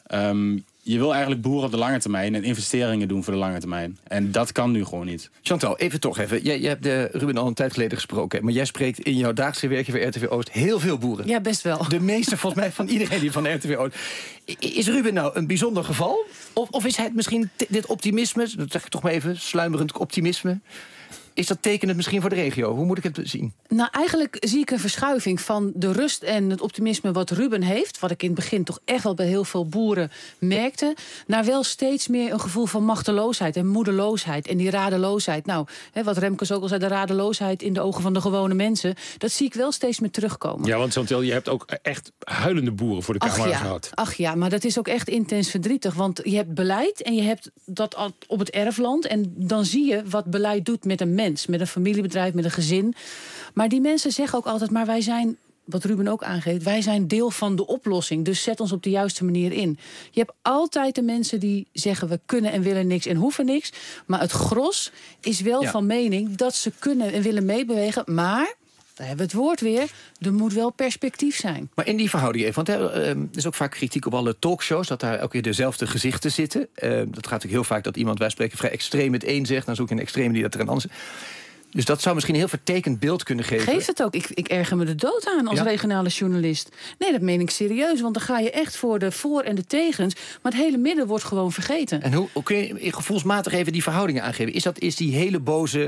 je wil eigenlijk boeren op de lange termijn en investeringen doen voor de lange termijn. En dat kan nu gewoon niet. Chantal, even. Jij hebt Ruben al een tijd geleden gesproken. Maar jij spreekt in jouw dagelijkse werkje voor RTV Oost heel veel boeren. Ja, best wel. De meeste volgens mij van iedereen die van RTV Oost. Is Ruben nou een bijzonder geval? Of is hij misschien dit optimisme, dat zeg ik toch maar even, sluimerend optimisme, is dat tekenend misschien voor de regio? Hoe moet ik het zien? Nou, eigenlijk zie ik een verschuiving van de rust en het optimisme wat Ruben heeft, wat ik in het begin toch echt wel bij heel veel boeren merkte, naar wel steeds meer een gevoel van machteloosheid en moedeloosheid en die radeloosheid. Nou, wat Remkes ook al zei, de radeloosheid in de ogen van de gewone mensen, dat zie ik wel steeds meer terugkomen. Ja, want Chantal, je hebt ook echt huilende boeren voor de camera gehad. Ach ja, maar dat is ook echt intens verdrietig, want je hebt beleid en je hebt dat op het erfland en dan zie je wat beleid doet met een mens. Met een familiebedrijf, met een gezin. Maar die mensen zeggen ook altijd, maar wij zijn, wat Ruben ook aangeeft, wij zijn deel van de oplossing. Dus zet ons op de juiste manier in. Je hebt altijd de mensen die zeggen, we kunnen en willen niks en hoeven niks. Maar het gros is wel van mening dat ze kunnen en willen meebewegen. Maar, daar hebben we het woord weer, er moet wel perspectief zijn. Maar in die verhouding even, want er is ook vaak kritiek op alle talkshows, dat daar ook weer dezelfde gezichten zitten. Dat gaat natuurlijk heel vaak dat iemand, wij spreken, vrij extreem het een zegt, dan zoek je een extreme die dat er een ander zegt. Dus dat zou misschien een heel vertekend beeld kunnen geven. Geeft het ook. Ik erger me de dood aan als regionale journalist. Nee, dat meen ik serieus. Want dan ga je echt voor de voor- en de tegens. Maar het hele midden wordt gewoon vergeten. En hoe kun je gevoelsmatig even die verhoudingen aangeven? Is die hele boze,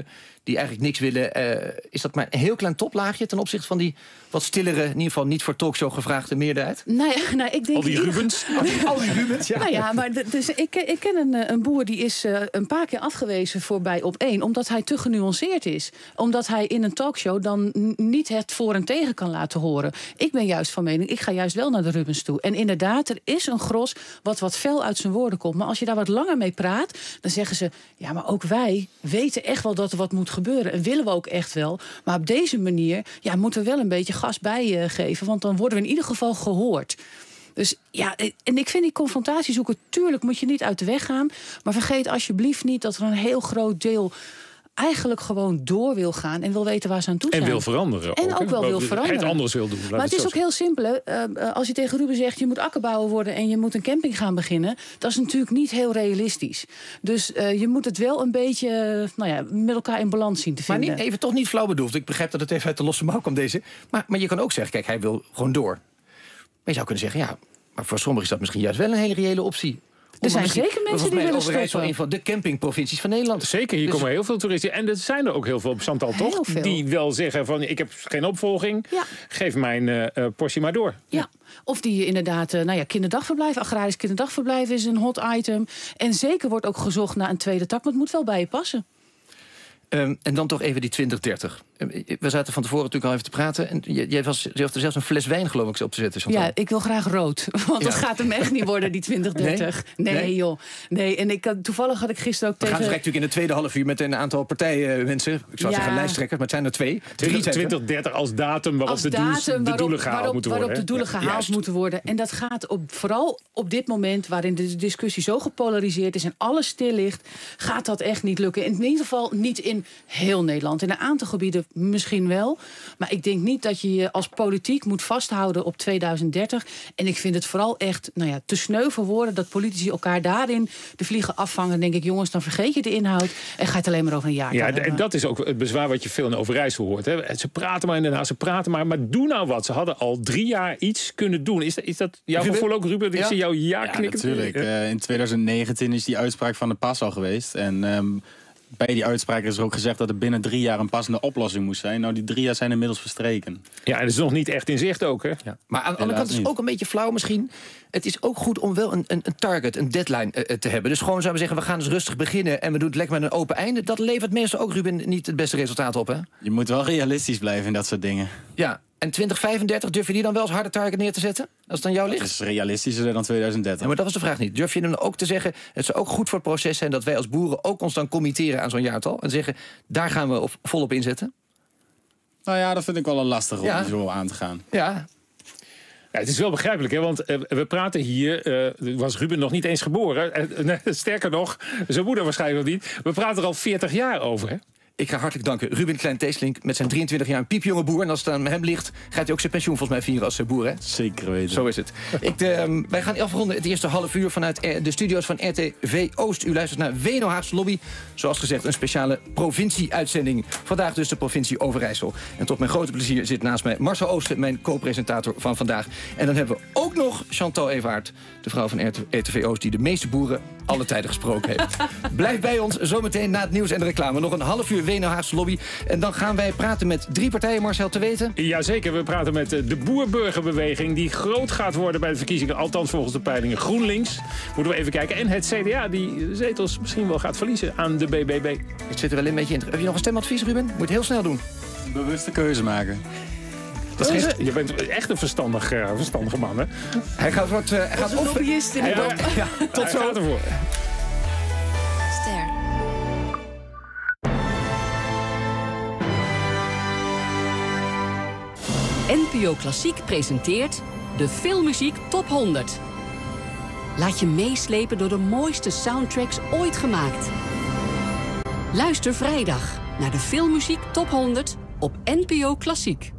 die eigenlijk niks willen. Is dat maar een heel klein toplaagje ten opzichte van die wat stillere, in ieder geval niet voor talkshow gevraagde meerderheid? Nou, ik denk... Al die Rubens. Al die Rubens, ja. Nou ja, maar dus ik ken een boer die is een paar keer afgewezen voorbij Op1... omdat hij te genuanceerd is. Omdat hij in een talkshow dan niet het voor en tegen kan laten horen. Ik ben juist van mening, ik ga juist wel naar de Rubens toe. En inderdaad, er is een gros wat fel uit zijn woorden komt. Maar als je daar wat langer mee praat, dan zeggen ze... ja, maar ook wij weten echt wel dat er wat moet gebeuren. En willen we ook echt wel. Maar op deze manier moeten we wel een beetje gas bijgeven. Want dan worden we in ieder geval gehoord. Dus ja, en ik vind die confrontatie zoeken... tuurlijk moet je niet uit de weg gaan. Maar vergeet alsjeblieft niet dat er een heel groot deel... eigenlijk gewoon door wil gaan en wil weten waar ze aan toe zijn. En wil veranderen. En ook wel wil veranderen. Het anders wil doen. Maar het is ook heel simpel. Als je tegen Ruben zegt, je moet akkerbouwer worden... en je moet een camping gaan beginnen... dat is natuurlijk niet heel realistisch. Dus je moet het wel een beetje met elkaar in balans zien te vinden. Maar toch niet flauw bedoeld. Ik begrijp dat het even uit de losse mouw kwam deze. Maar je kan ook zeggen, kijk, hij wil gewoon door. Maar je zou kunnen zeggen, ja... maar voor sommigen is dat misschien juist wel een hele reële optie. Er zijn zeker mensen die willen stoppen. Een van de campingprovincies van Nederland. Zeker, hier komen heel veel toeristen. En er zijn er ook heel veel op Chantal, toch? Die wel zeggen van, ik heb geen opvolging. Ja. Geef mijn portie maar door. Ja. Of die inderdaad, kinderdagverblijf, agrarisch kinderdagverblijf is een hot item. En zeker wordt ook gezocht naar een tweede tak, maar het moet wel bij je passen. En dan toch even die 2030. We zaten van tevoren natuurlijk al even te praten. En je had er zelfs een fles wijn, geloof ik, op te zetten. Chantal. Ja, ik wil graag rood. Want dat gaat hem echt niet worden, die 2030. Nee, joh. Nee, en toevallig had ik gisteren ook We gaan natuurlijk in het tweede half uur met een aantal partijenmensen. Ik zou zeggen lijsttrekkers, maar het zijn er twee. 2030 als datum waarop de doelen gehaald moeten worden. Waarop de doelen gehaald moeten worden. En dat gaat vooral op dit moment, waarin de discussie zo gepolariseerd is en alles stil ligt, gaat dat echt niet lukken. In ieder geval niet in heel Nederland. In een aantal gebieden misschien wel. Maar ik denk niet dat je je als politiek moet vasthouden op 2030. En ik vind het vooral echt te sneu voor woorden dat politici elkaar daarin de vliegen afvangen. Dan denk ik, jongens, dan vergeet je de inhoud en ga je het alleen maar over een jaar. Ja, en dat is ook het bezwaar wat je veel in Overijssel hoort. Hè. Ze praten maar inderdaad, ze praten maar doe nou wat. Ze hadden al 3 jaar iets kunnen doen. Is dat jouw gevoel ook, Ruben? Ik zie jou knikken. Natuurlijk. In 2019 is die uitspraak van de PAS al geweest. En bij die uitspraak is er ook gezegd dat er binnen 3 jaar een passende oplossing moest zijn. Nou, die 3 jaar zijn inmiddels verstreken. Ja, en dat is nog niet echt in zicht ook, hè? Ja. Maar aan de andere kant is het ook een beetje flauw misschien. Het is ook goed om wel een target, een deadline te hebben. Dus gewoon zouden we zeggen, we gaan eens rustig beginnen en we doen het lekker met een open einde. Dat levert meestal ook, Ruben, niet het beste resultaat op, hè? Je moet wel realistisch blijven in dat soort dingen. Ja. En 2035, durf je die dan wel als harde target neer te zetten? Als het aan jou ligt? Dat is realistischer dan 2030. Ja, maar dat was de vraag niet. Durf je dan ook te zeggen, het zou ook goed voor het proces zijn dat wij als boeren ook ons dan committeren aan zo'n jaartal en zeggen, daar gaan we volop inzetten? Nou ja, dat vind ik wel een lastige om zo aan te gaan. Ja. Ja, het is wel begrijpelijk, hè? Want we praten hier... was Ruben nog niet eens geboren. Sterker nog, zijn moeder waarschijnlijk nog niet. We praten er al 40 jaar over, hè? Ik ga hartelijk danken. Ruben Klein-Teeslink met zijn 23 jaar een piepjonge boer. En als het aan hem ligt, gaat hij ook zijn pensioen volgens mij vieren als boer, hè? Zeker weten. Zo is het. Wij gaan afronden het eerste half uur vanuit de studio's van RTV Oost. U luistert naar WNO Haagse Lobby. Zoals gezegd een speciale provincie-uitzending. Vandaag dus de provincie Overijssel. En tot mijn grote plezier zit naast mij Marcel Oosten, mijn co-presentator van vandaag. En dan hebben we ook nog Chantal Evaert, de vrouw van RTV Oost, die de meeste boeren alle tijden gesproken heeft. Blijf bij ons, zometeen na het nieuws en de reclame. Nog een half uur WNO Haagse Lobby. En dan gaan wij praten met 3 partijen, Marcel, te weten. Jazeker, we praten met de Boer-Burgerbeweging, die groot gaat worden bij de verkiezingen. Althans volgens de peilingen GroenLinks. Moeten we even kijken. En het CDA, die zetels misschien wel gaat verliezen aan de BBB. Het zit er wel een beetje in. Heb je nog een stemadvies, Ruben? Moet je het heel snel doen. Bewuste keuze maken. Je bent echt een verstandige man, hè? Hij gaat wat... lobbyist in de tot zo. Gaat ervoor. Ster. NPO Klassiek presenteert de Filmmuziek Top 100. Laat je meeslepen door de mooiste soundtracks ooit gemaakt. Luister vrijdag naar de Filmmuziek Top 100 op NPO Klassiek.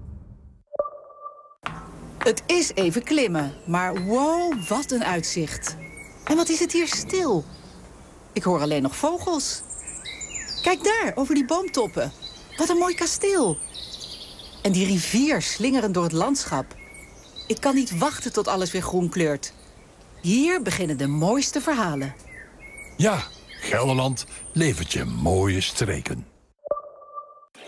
Het is even klimmen, maar wow, wat een uitzicht. En wat is het hier stil? Ik hoor alleen nog vogels. Kijk daar, over die boomtoppen. Wat een mooi kasteel. En die rivier slingerend door het landschap. Ik kan niet wachten tot alles weer groen kleurt. Hier beginnen de mooiste verhalen. Ja, Gelderland levert je mooie streken.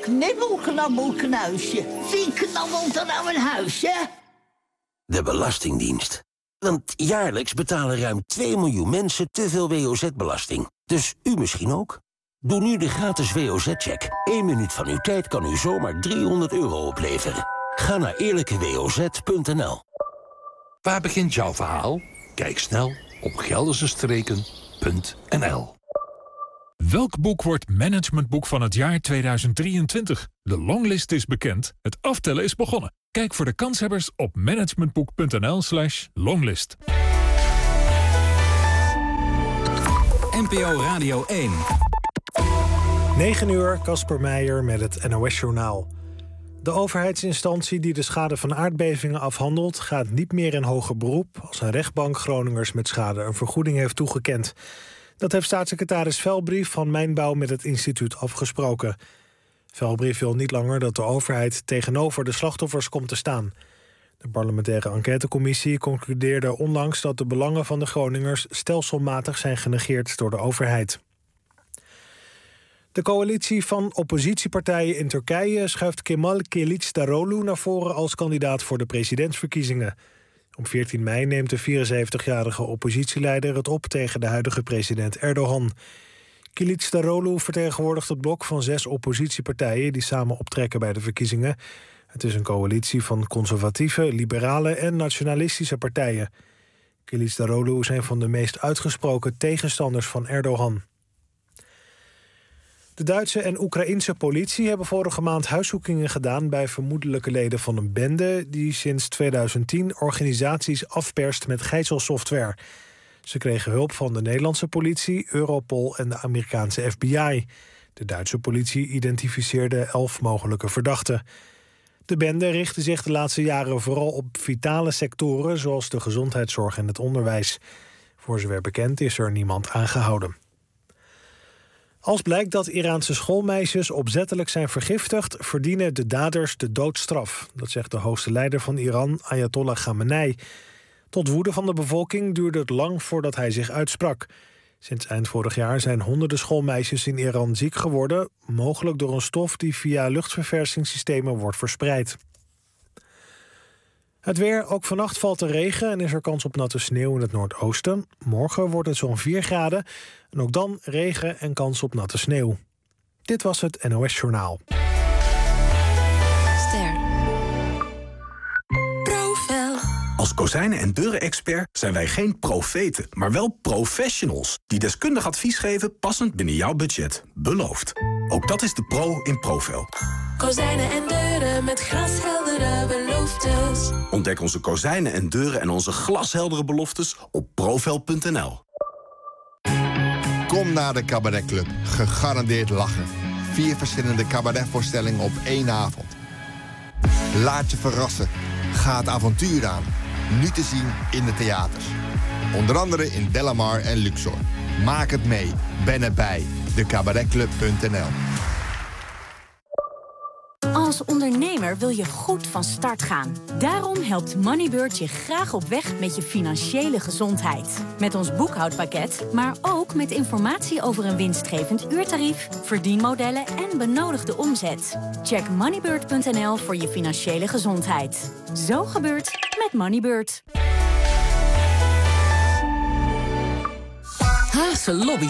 Knibbel, knabbel, knuisje. Wie knabbelt er nou een huisje? De Belastingdienst. Want jaarlijks betalen ruim 2 miljoen mensen te veel WOZ-belasting. Dus u misschien ook? Doe nu de gratis WOZ-check. 1 minuut van uw tijd kan u zomaar €300 opleveren. Ga naar eerlijkewoz.nl. Waar begint jouw verhaal? Kijk snel op geldersestreken.nl. Welk boek wordt managementboek van het jaar 2023? De longlist is bekend, het aftellen is begonnen. Kijk voor de kanshebbers op managementboek.nl/longlist. NPO Radio 1. 9 uur, Casper Meijer met het NOS-journaal. De overheidsinstantie die de schade van aardbevingen afhandelt gaat niet meer in hoger beroep als een rechtbank Groningers met schade een vergoeding heeft toegekend. Dat heeft staatssecretaris Velbrief van Mijnbouw met het instituut afgesproken. Velbrief wil niet langer dat de overheid tegenover de slachtoffers komt te staan. De parlementaire enquêtecommissie concludeerde onlangs dat de belangen van de Groningers stelselmatig zijn genegeerd door de overheid. De coalitie van oppositiepartijen in Turkije schuift Kemal Kılıçdaroğlu naar voren als kandidaat voor de presidentsverkiezingen. Op 14 mei neemt de 74-jarige oppositieleider het op tegen de huidige president Erdogan. Kılıçdaroğlu vertegenwoordigt het blok van 6 oppositiepartijen die samen optrekken bij de verkiezingen. Het is een coalitie van conservatieve, liberale en nationalistische partijen. Kılıçdaroğlu is een van de meest uitgesproken tegenstanders van Erdogan. De Duitse en Oekraïense politie hebben vorige maand huiszoekingen gedaan bij vermoedelijke leden van een bende die sinds 2010 organisaties afperst met gijzelsoftware. Ze kregen hulp van de Nederlandse politie, Europol en de Amerikaanse FBI. De Duitse politie identificeerde 11 mogelijke verdachten. De bende richtte zich de laatste jaren vooral op vitale sectoren zoals de gezondheidszorg en het onderwijs. Voor zover bekend is er niemand aangehouden. Als blijkt dat Iraanse schoolmeisjes opzettelijk zijn vergiftigd, verdienen de daders de doodstraf. Dat zegt de hoogste leider van Iran, Ayatollah Khamenei. Tot woede van de bevolking duurde het lang voordat hij zich uitsprak. Sinds eind vorig jaar zijn honderden schoolmeisjes in Iran ziek geworden, mogelijk door een stof die via luchtverversingssystemen wordt verspreid. Het weer, ook vannacht valt er regen en is er kans op natte sneeuw in het noordoosten. Morgen wordt het zo'n 4 graden en ook dan regen en kans op natte sneeuw. Dit was het NOS Journaal. Profel. Als kozijnen- en deuren-expert zijn wij geen profeten, maar wel professionals die deskundig advies geven passend binnen jouw budget. Beloofd. Ook dat is de pro in Profel. Kozijnen en deuren met glasheldere beloftes. Ontdek onze kozijnen en deuren en onze glasheldere beloftes op profel.nl. Kom naar de Cabaret Club. Gegarandeerd lachen. 4 verschillende cabaretvoorstellingen op 1 avond. Laat je verrassen. Ga het avontuur aan. Nu te zien in de theaters. Onder andere in Delamar en Luxor. Maak het mee. Ben erbij. Decabaretclub.nl. Als ondernemer wil je goed van start gaan. Daarom helpt Moneybird je graag op weg met je financiële gezondheid. Met ons boekhoudpakket, maar ook met informatie over een winstgevend uurtarief, verdienmodellen en benodigde omzet. Check moneybird.nl voor je financiële gezondheid. Zo gebeurt met Moneybird. Haagse Lobby.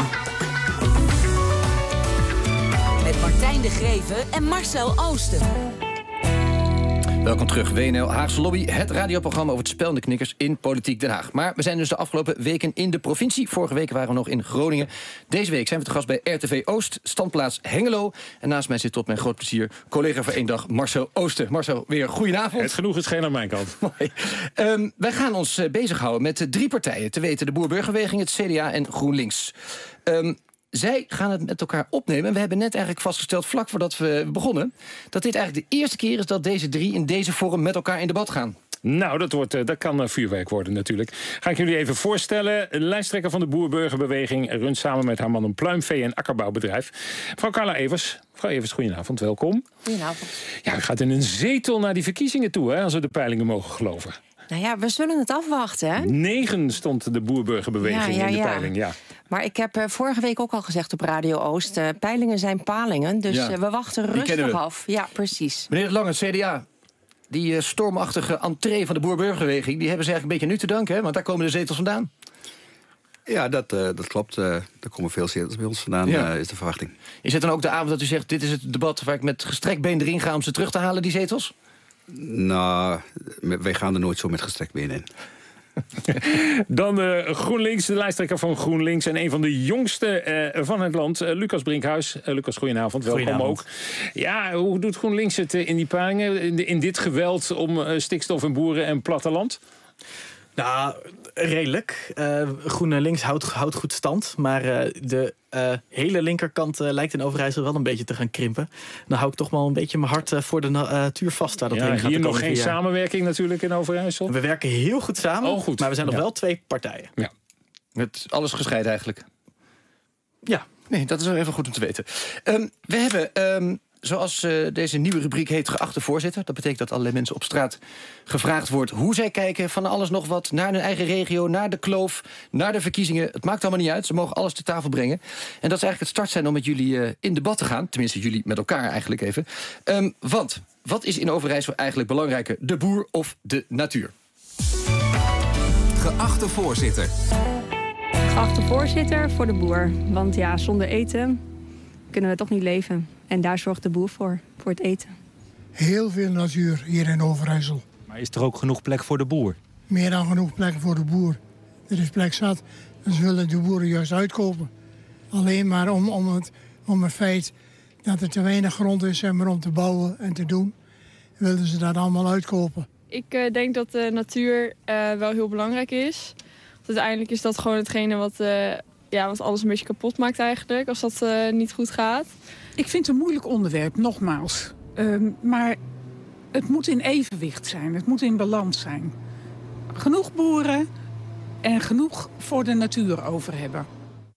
Met Martijn de Greven en Marcel Oosten. Welkom terug, WNL Haagse Lobby, het radioprogramma over het spel en de knikkers in Politiek Den Haag. Maar we zijn dus de afgelopen weken in de provincie. Vorige week waren we nog in Groningen. Deze week zijn we te gast bij RTV Oost, standplaats Hengelo. En naast mij zit tot mijn groot plezier collega voor 1 dag Marcel Oosten. Marcel, weer goedenavond. Het genoeg is geen aan mijn kant. Mooi. Wij gaan ons bezighouden met 3 partijen. Te weten de Boer-Burgerbeweging, het CDA en GroenLinks. Zij gaan het met elkaar opnemen. En we hebben net eigenlijk vastgesteld, vlak voordat we begonnen, dat dit eigenlijk de eerste keer is dat deze 3 in deze vorm met elkaar in debat gaan. Nou, dat kan vuurwerk worden natuurlijk. Ga ik jullie even voorstellen. De lijsttrekker van de Boer-Burgerbeweging runt samen met haar man een pluimvee- en akkerbouwbedrijf. Mevrouw Carla Evers. Mevrouw Evers, goedenavond, welkom. Goedenavond. Ja, u gaat in een zetel naar die verkiezingen toe, hè, als we de peilingen mogen geloven. Nou ja, we zullen het afwachten, hè? 9 stond de Boer-Burgerbeweging in de peiling, ja. Maar ik heb vorige week ook al gezegd op Radio Oost... peilingen zijn palingen, dus we wachten rustig af. Ja, precies. Meneer Lange, het CDA... Die stormachtige entree van de Boer-Burgerbeweging... die hebben ze eigenlijk een beetje nu te danken, hè? Want daar komen de zetels vandaan. Ja, dat klopt. Er komen veel zetels bij ons vandaan, is de verwachting. Is het dan ook de avond dat u zegt... dit is het debat waar ik met gestrekt been erin ga... om ze terug te halen, die zetels? Nou, wij gaan er nooit zo met gestrekt been in. Dan GroenLinks, de lijsttrekker van GroenLinks... en een van de jongste van het land, Lucas Brinkhuis. Lucas, goedenavond, welkom ook. Ja, hoe doet GroenLinks het in die peilingen... in dit geweld om stikstof en boeren en platteland? Nou, redelijk. GroenLinks houdt goed stand. Maar de hele linkerkant lijkt in Overijssel wel een beetje te gaan krimpen. Dan hou ik toch wel een beetje mijn hart voor de natuur vast. Waar dat heen gaat hier nog geen samenwerking natuurlijk in Overijssel? We werken heel goed samen, maar we zijn nog wel 2 partijen. Ja. Met alles gescheiden eigenlijk? Ja. Nee, dat is wel even goed om te weten. We hebben... Zoals deze nieuwe rubriek heet, geachte voorzitter. Dat betekent dat allerlei mensen op straat gevraagd wordt... hoe zij kijken van alles nog wat naar hun eigen regio... naar de kloof, naar de verkiezingen. Het maakt allemaal niet uit, ze mogen alles ter tafel brengen. En dat is eigenlijk het start zijn om met jullie in debat te gaan. Tenminste, jullie met elkaar eigenlijk even. Want, wat is in Overijssel eigenlijk belangrijker? De boer of de natuur? Geachte voorzitter. Geachte voorzitter, voor de boer. Want ja, zonder eten kunnen we toch niet leven. En daar zorgt de boer voor het eten. Heel veel natuur hier in Overijssel. Maar is er ook genoeg plek voor de boer? Meer dan genoeg plek voor de boer. Er is plek zat. Dan zullen de boeren juist uitkopen. Alleen maar om het feit dat er te weinig grond is om te bouwen en te doen, wilden ze dat allemaal uitkopen. Ik denk dat de natuur wel heel belangrijk is. Want uiteindelijk is dat gewoon hetgene wat alles een beetje kapot maakt eigenlijk, als dat niet goed gaat. Ik vind het een moeilijk onderwerp, nogmaals. Maar het moet in evenwicht zijn, het moet in balans zijn. Genoeg boeren en genoeg voor de natuur over hebben.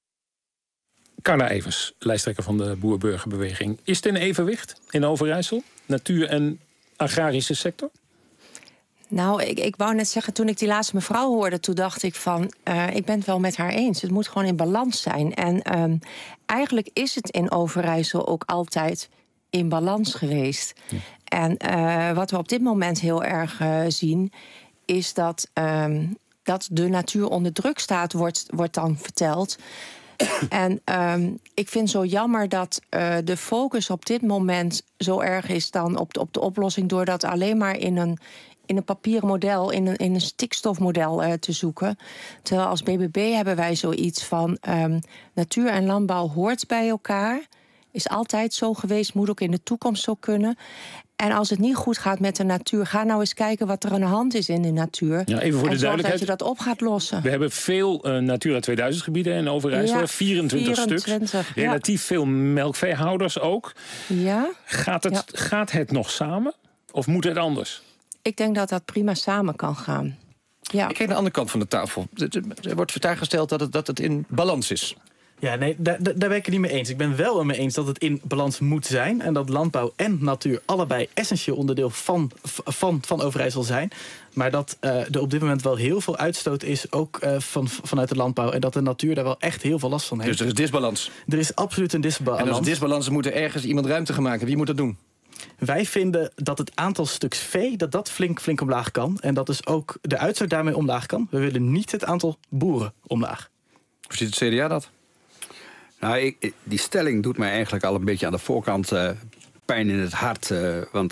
Carla Evers, lijsttrekker van de Boer-Burgerbeweging. Is het in evenwicht in Overijssel? Natuur en agrarische sector? Nou, ik wou net zeggen, toen ik die laatste mevrouw hoorde... toen dacht ik van, ik ben het wel met haar eens. Het moet gewoon in balans zijn. En eigenlijk is het in Overijssel ook altijd in balans geweest. Ja. En wat we op dit moment heel erg zien... is dat de natuur onder druk staat, wordt dan verteld... En ik vind zo jammer dat de focus op dit moment zo erg is dan op de oplossing... door dat alleen maar in een papieren model, in een stikstofmodel te zoeken. Terwijl als BBB hebben wij zoiets van natuur en landbouw hoort bij elkaar. Is altijd zo geweest, moet ook in de toekomst zo kunnen. En als het niet goed gaat met de natuur, ga nou eens kijken wat er aan de hand is in de natuur. Ja, even voor de duidelijkheid. Dat je dat op gaat lossen. We hebben veel Natura 2000 gebieden in Overijssel. Ja, 24 stuks. Relatief veel melkveehouders ook. Ja. Gaat het nog samen? Of moet het anders? Ik denk dat dat prima samen kan gaan. Ja. Ik kijk naar de andere kant van de tafel. Er wordt vertaaggesteld dat het in balans is. Ja, nee, daar ben ik het niet mee eens. Ik ben wel mee eens dat het in balans moet zijn. En dat landbouw en natuur allebei essentieel onderdeel van Overijssel zijn. Maar dat er op dit moment wel heel veel uitstoot is, ook vanuit de landbouw. En dat de natuur daar wel echt heel veel last van heeft. Dus er is disbalans? Er is absoluut een disbalans. En als er disbalans is, moet er ergens iemand ruimte gaan maken. Wie moet dat doen? Wij vinden dat het aantal stuks vee dat flink omlaag kan. En dat dus ook de uitstoot daarmee omlaag kan. We willen niet het aantal boeren omlaag. Hoe ziet het CDA dat? Nou, die stelling doet mij eigenlijk al een beetje aan de voorkant pijn in het hart. Want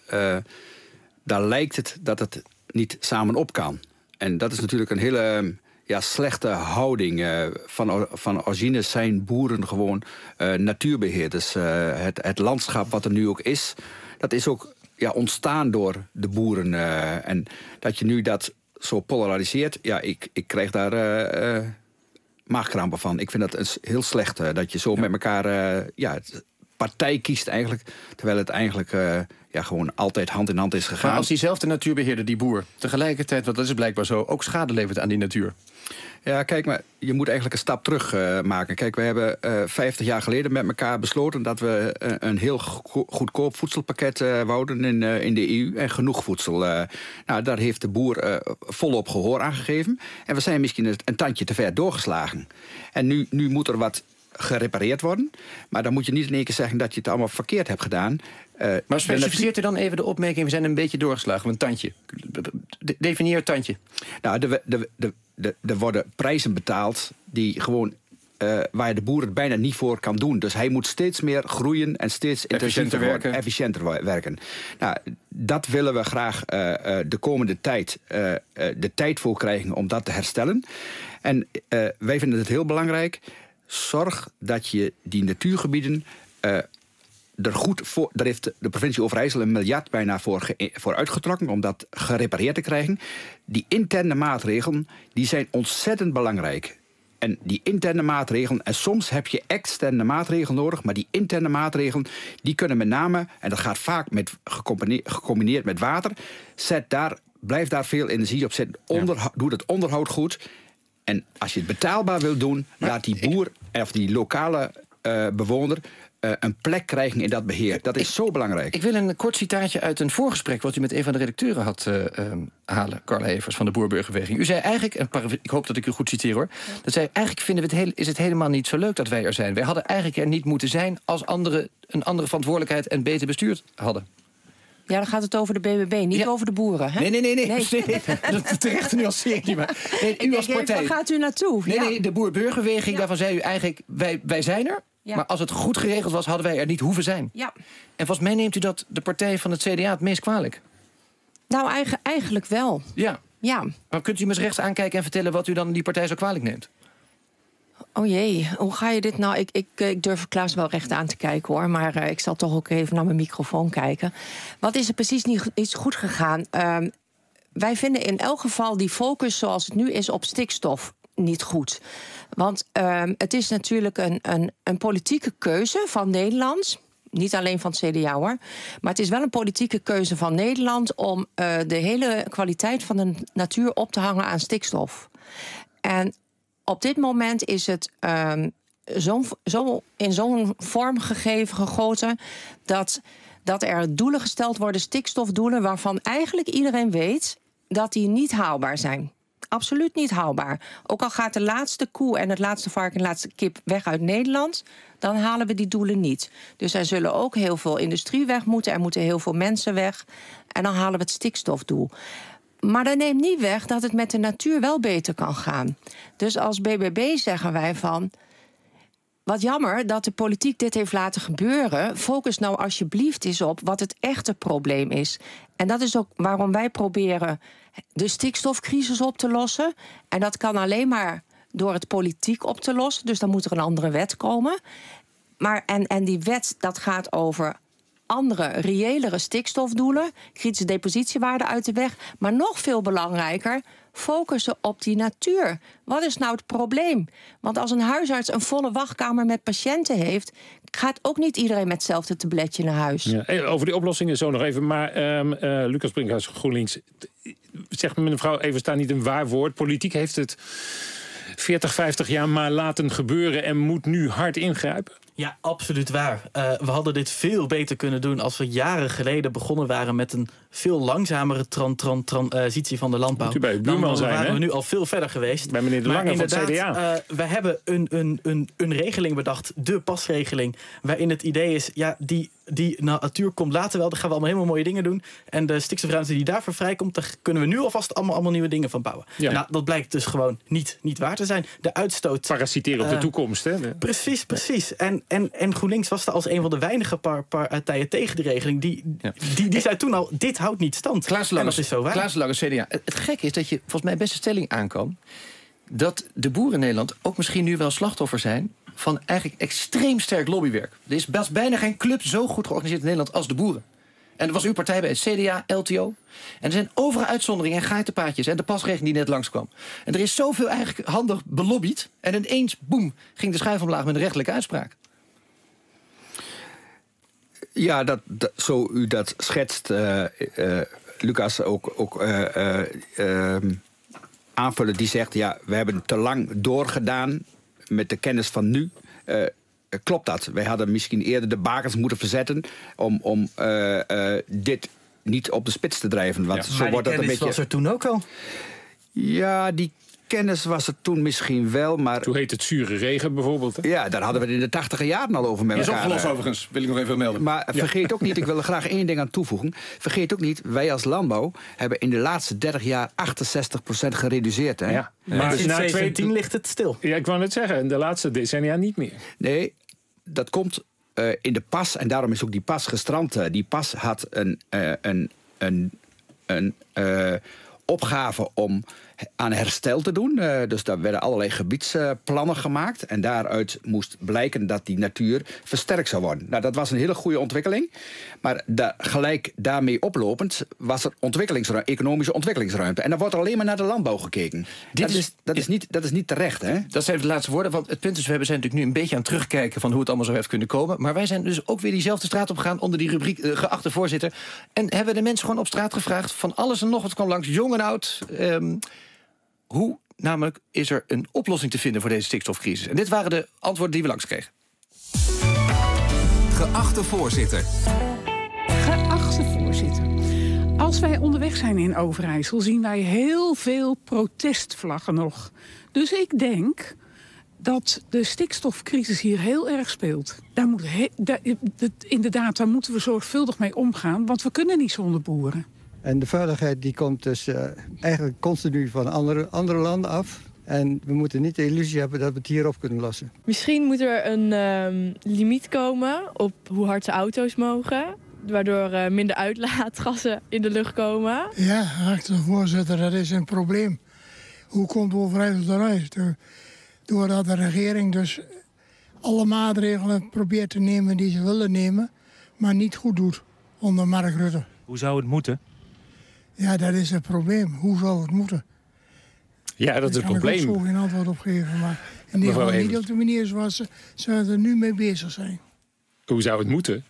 daar lijkt het dat het niet samen op kan. En dat is natuurlijk een hele slechte houding. Van origine zijn boeren gewoon natuurbeheerders. Het landschap wat er nu ook is, dat is ook ontstaan door de boeren. En dat je nu dat zo polariseert, ik krijg daar maagkrampen van. Ik vind dat heel slecht dat je zo met elkaar partij kiest eigenlijk. Terwijl het eigenlijk gewoon altijd hand in hand is gegaan. Maar als diezelfde natuurbeheerder, die boer, tegelijkertijd, want dat is blijkbaar zo, ook schade levert aan die natuur. Ja, kijk, maar je moet eigenlijk een stap terug maken. Kijk, we hebben 50 jaar geleden met elkaar besloten dat we een heel goedkoop voedselpakket wouden in de EU. En genoeg voedsel. Daar heeft de boer volop gehoor aan gegeven. En we zijn misschien een tandje te ver doorgeslagen. En nu moet er wat gerepareerd worden. Maar dan moet je niet in één keer zeggen dat je het allemaal verkeerd hebt gedaan. Maar specificeert u dan even de opmerking, we zijn een beetje doorgeslagen, een tandje. Definieer het tandje. Nou, er worden prijzen betaald die gewoon waar de boer het bijna niet voor kan doen. Dus hij moet steeds meer groeien en steeds efficiënter werken. Nou, dat willen we graag de komende tijd de tijd voor krijgen om dat te herstellen. En wij vinden het heel belangrijk. Zorg dat je die natuurgebieden er goed voor. Daar heeft de provincie Overijssel 1 miljard bijna voor uitgetrokken om dat gerepareerd te krijgen. Die interne maatregelen die zijn ontzettend belangrijk. En die interne maatregelen, en soms heb je externe maatregelen nodig, maar die interne maatregelen die kunnen met name, en dat gaat vaak gecombineerd met water, blijf daar veel energie op zetten. Doe het onderhoud goed. En als je het betaalbaar wil doen, laat die boer of die lokale bewoner een plek krijgen in dat beheer. Dat is zo belangrijk. Ik wil een kort citaatje uit een voorgesprek wat u met een van de redacteuren had halen, Carla Evers van de Boerburgerbeweging. U zei eigenlijk, en ik hoop dat ik u goed citeer hoor, dat zei eigenlijk vinden we is het helemaal niet zo leuk dat wij er zijn. Wij hadden eigenlijk er niet moeten zijn als anderen een andere verantwoordelijkheid en beter bestuurd hadden. Ja, dan gaat het over de BBB, niet over de boeren. Hè? Nee. Terecht nuanceer ik niet, maar u als partij. Waar gaat u naartoe? Nee, de Boerburgerbeweging, daarvan zei u eigenlijk, wij zijn er. Ja. Maar als het goed geregeld was, hadden wij er niet hoeven zijn. Ja. En volgens mij neemt u dat de partij van het CDA het meest kwalijk. Nou, eigenlijk wel. Ja. Maar kunt u me eens rechts aankijken en vertellen wat u dan die partij zo kwalijk neemt? Oh jee, hoe ga je dit nou? Ik durf Klaas wel recht aan te kijken hoor. Maar ik zal toch ook even naar mijn microfoon kijken. Wat is er precies niet goed gegaan? Wij vinden in elk geval die focus zoals het nu is op stikstof niet goed. Want het is natuurlijk een politieke keuze van Nederland. Niet alleen van het CDA hoor. Maar het is wel een politieke keuze van Nederland om de hele kwaliteit van de natuur op te hangen aan stikstof. En op dit moment is het in zo'n vorm gegoten dat er doelen gesteld worden, stikstofdoelen, waarvan eigenlijk iedereen weet dat die niet haalbaar zijn. Absoluut niet haalbaar. Ook al gaat de laatste koe en het laatste varken en de laatste kip weg uit Nederland, dan halen we die doelen niet. Dus er zullen ook heel veel industrie weg moeten. Er moeten heel veel mensen weg. En dan halen we het stikstofdoel. Maar dat neemt niet weg dat het met de natuur wel beter kan gaan. Dus als BBB zeggen wij van, wat jammer dat de politiek dit heeft laten gebeuren. Focus nou alsjeblieft eens op wat het echte probleem is. En dat is ook waarom wij proberen de stikstofcrisis op te lossen. En dat kan alleen maar door het politiek op te lossen. Dus dan moet er een andere wet komen. Maar en die wet, dat gaat over andere, reëlere stikstofdoelen. Kritische depositiewaarden uit de weg. Maar nog veel belangrijker, focussen op die natuur. Wat is nou het probleem? Want als een huisarts een volle wachtkamer met patiënten heeft, gaat ook niet iedereen met hetzelfde tabletje naar huis. Ja, over die oplossingen zo nog even. Maar Lucas Brinkhuis, GroenLinks, zegt mevrouw Everstaan niet een waar woord. Politiek heeft het 40, 50 jaar maar laten gebeuren en moet nu hard ingrijpen? Ja, absoluut waar. We hadden dit veel beter kunnen doen als we jaren geleden begonnen waren met een veel langzamere transitie van de landbouw. Moet u bij uw buurman zijn, waren we nu al veel verder geweest. Bij meneer De Lange van het CDA. We hebben een regeling bedacht, de pasregeling, waarin het idee is, ja, die natuur komt later wel, daar gaan we allemaal helemaal mooie dingen doen. En de stikstofruimte die daarvoor vrijkomt, daar kunnen we nu alvast allemaal nieuwe dingen van bouwen. Ja. Nou, dat blijkt dus gewoon niet waar te zijn. De uitstoot. Parasiteren op de toekomst, hè? Precies. En GroenLinks was er als een van de weinige partijen tegen die regeling. Die zei toen al, dit houdt niet stand. Klaas Lange, CDA. Het gekke is dat je volgens mij best een stelling aankwam dat de boeren in Nederland ook misschien nu wel slachtoffer zijn van eigenlijk extreem sterk lobbywerk. Er is bijna geen club zo goed georganiseerd in Nederland als de boeren. En dat was uw partij bij het CDA, LTO. En er zijn overal uitzonderingen en gaitenpaadjes. En de pasregeling die net langskwam. En er is zoveel eigenlijk handig belobbyd. En ineens, boem, ging de schuif omlaag met een rechtelijke uitspraak. Ja, zo u dat schetst, Lucas ook aanvullen. Die zegt, ja, we hebben te lang doorgedaan met de kennis van nu. Klopt dat? Wij hadden misschien eerder de bakens moeten verzetten om dit niet op de spits te drijven. Want zo maar wordt die dat een kennis beetje... was er toen ook al? Ja, die kennis was er toen misschien wel, maar... Toen heet het zure regen bijvoorbeeld. Hè? Ja, daar hadden we het in de 80e jaren al over met elkaar. Is opgelost overigens, wil ik nog even melden. Maar vergeet ook niet, ik wil er graag één ding aan toevoegen. Vergeet ook niet, wij als landbouw hebben in de laatste 30 jaar 68% gereduceerd. Hè? Ja, maar sinds 2010 ligt het stil. Ja, ik wou net zeggen, in de laatste decennia niet meer. Nee, dat komt in de pas, en daarom is ook die pas gestrand. Die pas had een opgave om aan herstel te doen. Dus daar werden allerlei gebiedsplannen gemaakt. En daaruit moest blijken dat die natuur versterkt zou worden. Nou, dat was een hele goede ontwikkeling. Maar gelijk daarmee oplopend was er economische ontwikkelingsruimte. En dan wordt er alleen maar naar de landbouw gekeken. Dat is niet terecht, hè? Dat zijn de laatste woorden. Want het punt is, we zijn natuurlijk nu een beetje aan het terugkijken van hoe het allemaal zo heeft kunnen komen. Maar wij zijn dus ook weer diezelfde straat opgegaan onder die rubriek geachte voorzitter. En hebben de mensen gewoon op straat gevraagd van alles en nog wat kwam langs, jong en oud. Hoe namelijk is er een oplossing te vinden voor deze stikstofcrisis? En dit waren de antwoorden die we langs kregen. Geachte voorzitter. Geachte voorzitter. Als wij onderweg zijn in Overijssel zien wij heel veel protestvlaggen nog. Dus ik denk dat de stikstofcrisis hier heel erg speelt. Daar moeten we zorgvuldig mee omgaan, want we kunnen niet zonder boeren. En de vuiligheid die komt dus eigenlijk continu van andere landen af. En we moeten niet de illusie hebben dat we het hier op kunnen lossen. Misschien moet er een limiet komen op hoe hard de auto's mogen. Waardoor minder uitlaatgassen in de lucht komen. Ja, geachte voorzitter, dat is een probleem. Hoe komt Overijssel eruit? Doordat de regering dus alle maatregelen probeert te nemen die ze willen nemen, maar niet goed doet onder Mark Rutte. Hoe zou het moeten? Ja, dat is het probleem. Hoe zou het moeten? Ja, dat is het probleem. Daar kan ik ook zo geen antwoord op geven. Maar in ieder geval niet op de manier zoals ze er nu mee bezig zijn. Hoe zou het moeten?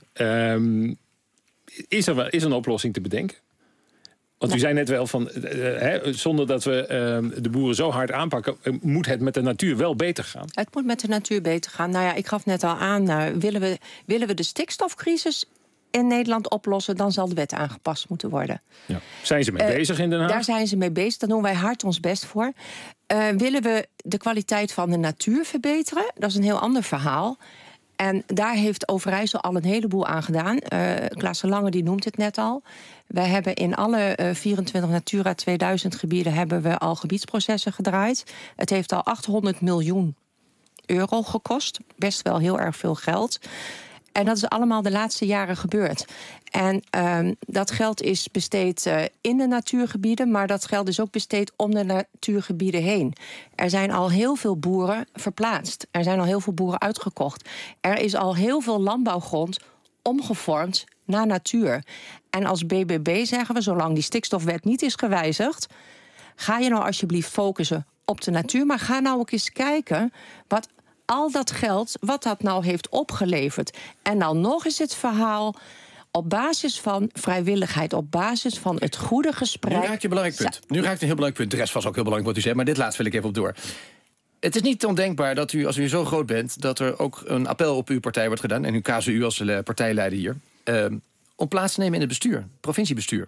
Is er een oplossing te bedenken? Want u zei net wel van, zonder dat we de boeren zo hard aanpakken, moet het met de natuur wel beter gaan. Het moet met de natuur beter gaan. Nou ja, ik gaf net al aan, willen we de stikstofcrisis in Nederland oplossen, dan zal de wet aangepast moeten worden. Ja. Zijn ze mee bezig in Den Haag? Daar zijn ze mee bezig, daar doen wij hard ons best voor. Willen we de kwaliteit van de natuur verbeteren? Dat is een heel ander verhaal. En daar heeft Overijssel al een heleboel aan gedaan. Klaas de Lange die noemt het net al. Wij hebben in alle 24 Natura 2000 gebieden hebben we al gebiedsprocessen gedraaid. Het heeft al 800 miljoen euro gekost. Best wel heel erg veel geld. En dat is allemaal de laatste jaren gebeurd. En dat geld is besteed in de natuurgebieden, maar dat geld is ook besteed om de natuurgebieden heen. Er zijn al heel veel boeren verplaatst. Er zijn al heel veel boeren uitgekocht. Er is al heel veel landbouwgrond omgevormd naar natuur. En als BBB zeggen we, zolang die stikstofwet niet is gewijzigd, ga je nou alsjeblieft focussen op de natuur, maar ga nou ook eens kijken wat al dat geld, wat dat nou heeft opgeleverd. En dan nog eens het verhaal op basis van vrijwilligheid, op basis van het goede gesprek. Nu raakt je een belangrijk punt. Nu raakt een heel belangrijk punt. De rest was ook heel belangrijk wat u zei, maar dit laatste wil ik even op door. Het is niet ondenkbaar dat u, als u zo groot bent, dat er ook een appel op uw partij wordt gedaan, en uw KZU als partijleider hier, om plaats te nemen in het bestuur, provinciebestuur.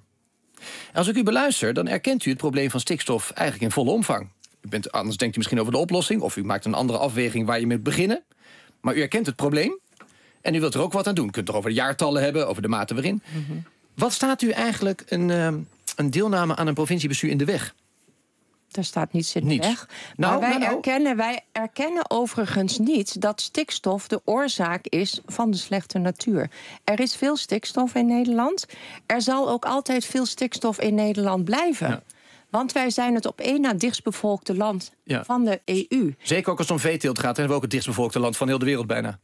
Als ik u beluister, dan erkent u het probleem van stikstof eigenlijk in volle omvang. Anders denkt u misschien over de oplossing, of u maakt een andere afweging waar je moet beginnen. Maar u erkent het probleem en u wilt er ook wat aan doen. U kunt het over de jaartallen hebben, over de mate waarin. Mm-hmm. Wat staat u eigenlijk een deelname aan een provinciebestuur in de weg? Daar staat niets in de weg. Maar wij erkennen overigens niet dat stikstof de oorzaak is van de slechte natuur. Er is veel stikstof in Nederland. Er zal ook altijd veel stikstof in Nederland blijven. Ja. Want wij zijn het op één na dichtstbevolkte land van de EU. Zeker ook als het om veeteelt gaat, hebben we ook het dichtstbevolkte land van heel de wereld bijna.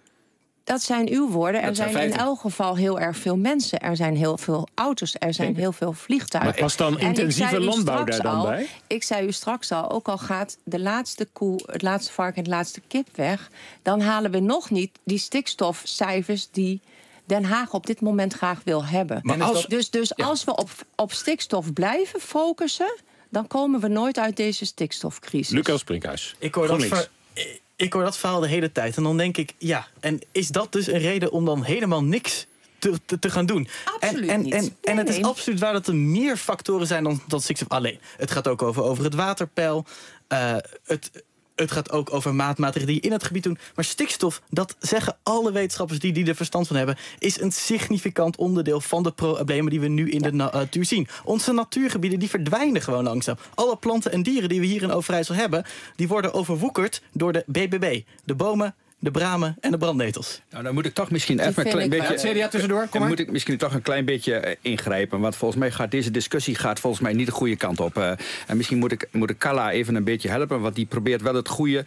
Dat zijn uw woorden. Er zijn in elk geval heel erg veel mensen. Er zijn heel veel auto's. Er zijn heel veel vliegtuigen. Maar past dan intensieve landbouw daar dan bij? Ik zei u straks al, ook al gaat de laatste koe, het laatste varken en de laatste kip weg, dan halen we nog niet die stikstofcijfers die Den Haag op dit moment graag wil hebben. Maar als we op stikstof blijven focussen, dan komen we nooit uit deze stikstofcrisis. Lucas Brinkhuis. Ik hoor dat verhaal de hele tijd. En dan denk ik, en is dat dus een reden om dan helemaal niks te gaan doen? Absoluut niet. En het is absoluut waar dat er meer factoren zijn dan stikstof alleen. Het gaat ook over het waterpeil. Het gaat ook over maatregelen die je in het gebied doen. Maar stikstof, dat zeggen alle wetenschappers die er verstand van hebben, is een significant onderdeel van de problemen die we nu in de natuur zien. Onze natuurgebieden die verdwijnen gewoon langzaam. Alle planten en dieren die we hier in Overijssel hebben, die worden overwoekerd door de BBB. De bomen, de bramen en de brandnetels. Nou, dan moet ik toch misschien even een klein beetje... CDA tussendoor, kom maar. Moet ik misschien toch een klein beetje ingrijpen. Want volgens mij gaat deze discussie volgens mij niet de goede kant op. En misschien moet ik Carla even een beetje helpen. Want die probeert wel het goede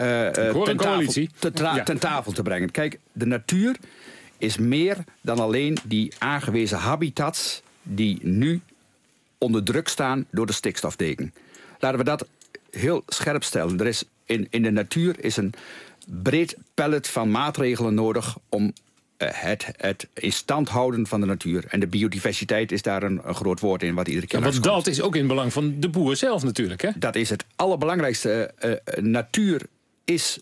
ten tafel te brengen. Kijk, de natuur is meer dan alleen die aangewezen habitats die nu onder druk staan door de stikstofdeken. Laten we dat heel scherp stellen. Er is in de natuur is een breed palet van maatregelen nodig om het in stand houden van de natuur. En de biodiversiteit is daar een groot woord in wat iedere keer want dat is ook in belang van de boer zelf natuurlijk, hè? Dat is het allerbelangrijkste. Natuur is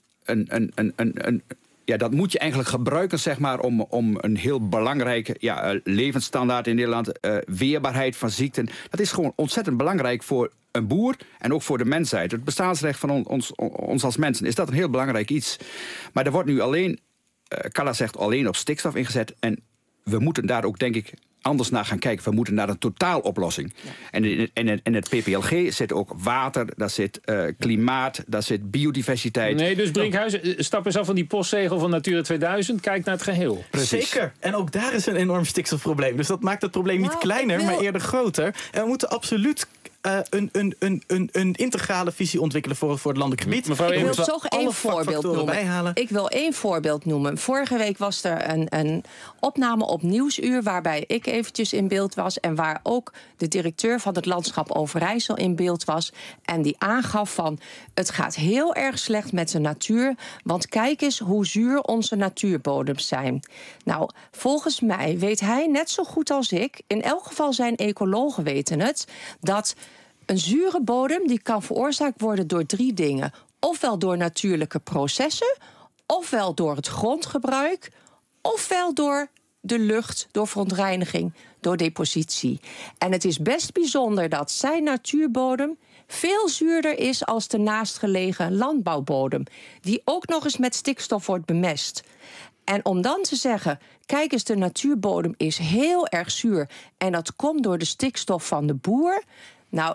dat moet je eigenlijk gebruiken, zeg maar, om een heel belangrijke levensstandaard in Nederland, weerbaarheid van ziekten. Dat is gewoon ontzettend belangrijk voor een boer en ook voor de mensheid. Het bestaansrecht van ons als mensen is dat een heel belangrijk iets. Maar er wordt nu alleen, Carla zegt, alleen op stikstof ingezet. En we moeten daar ook, denk ik, anders naar gaan kijken. We moeten naar een totaaloplossing. Ja. En in het PPLG zit ook water, daar zit klimaat, daar zit biodiversiteit. Nee, dus Brinkhuis, stap eens af van die postzegel van Natura 2000. Kijk naar het geheel. Precies. Zeker. En ook daar is een enorm stikstofprobleem. Dus dat maakt het probleem niet kleiner, maar eerder groter. En we moeten absoluut een integrale visie ontwikkelen voor het landelijk gebied. Ik wil toch één voorbeeld noemen. Ik wil één voorbeeld noemen. Vorige week was er een opname op Nieuwsuur waarbij ik eventjes in beeld was en waar ook de directeur van het landschap Overijssel in beeld was en die aangaf van het gaat heel erg slecht met de natuur, want kijk eens hoe zuur onze natuurbodems zijn. Nou, volgens mij weet hij net zo goed als ik, in elk geval zijn ecologen weten het, dat een zure bodem die kan veroorzaakt worden door 3 dingen. Ofwel door natuurlijke processen, ofwel door het grondgebruik, ofwel door de lucht, door verontreiniging, door depositie. En het is best bijzonder dat zijn natuurbodem veel zuurder is als de naastgelegen landbouwbodem, die ook nog eens met stikstof wordt bemest. En om dan te zeggen, kijk eens, de natuurbodem is heel erg zuur en dat komt door de stikstof van de boer. Nou,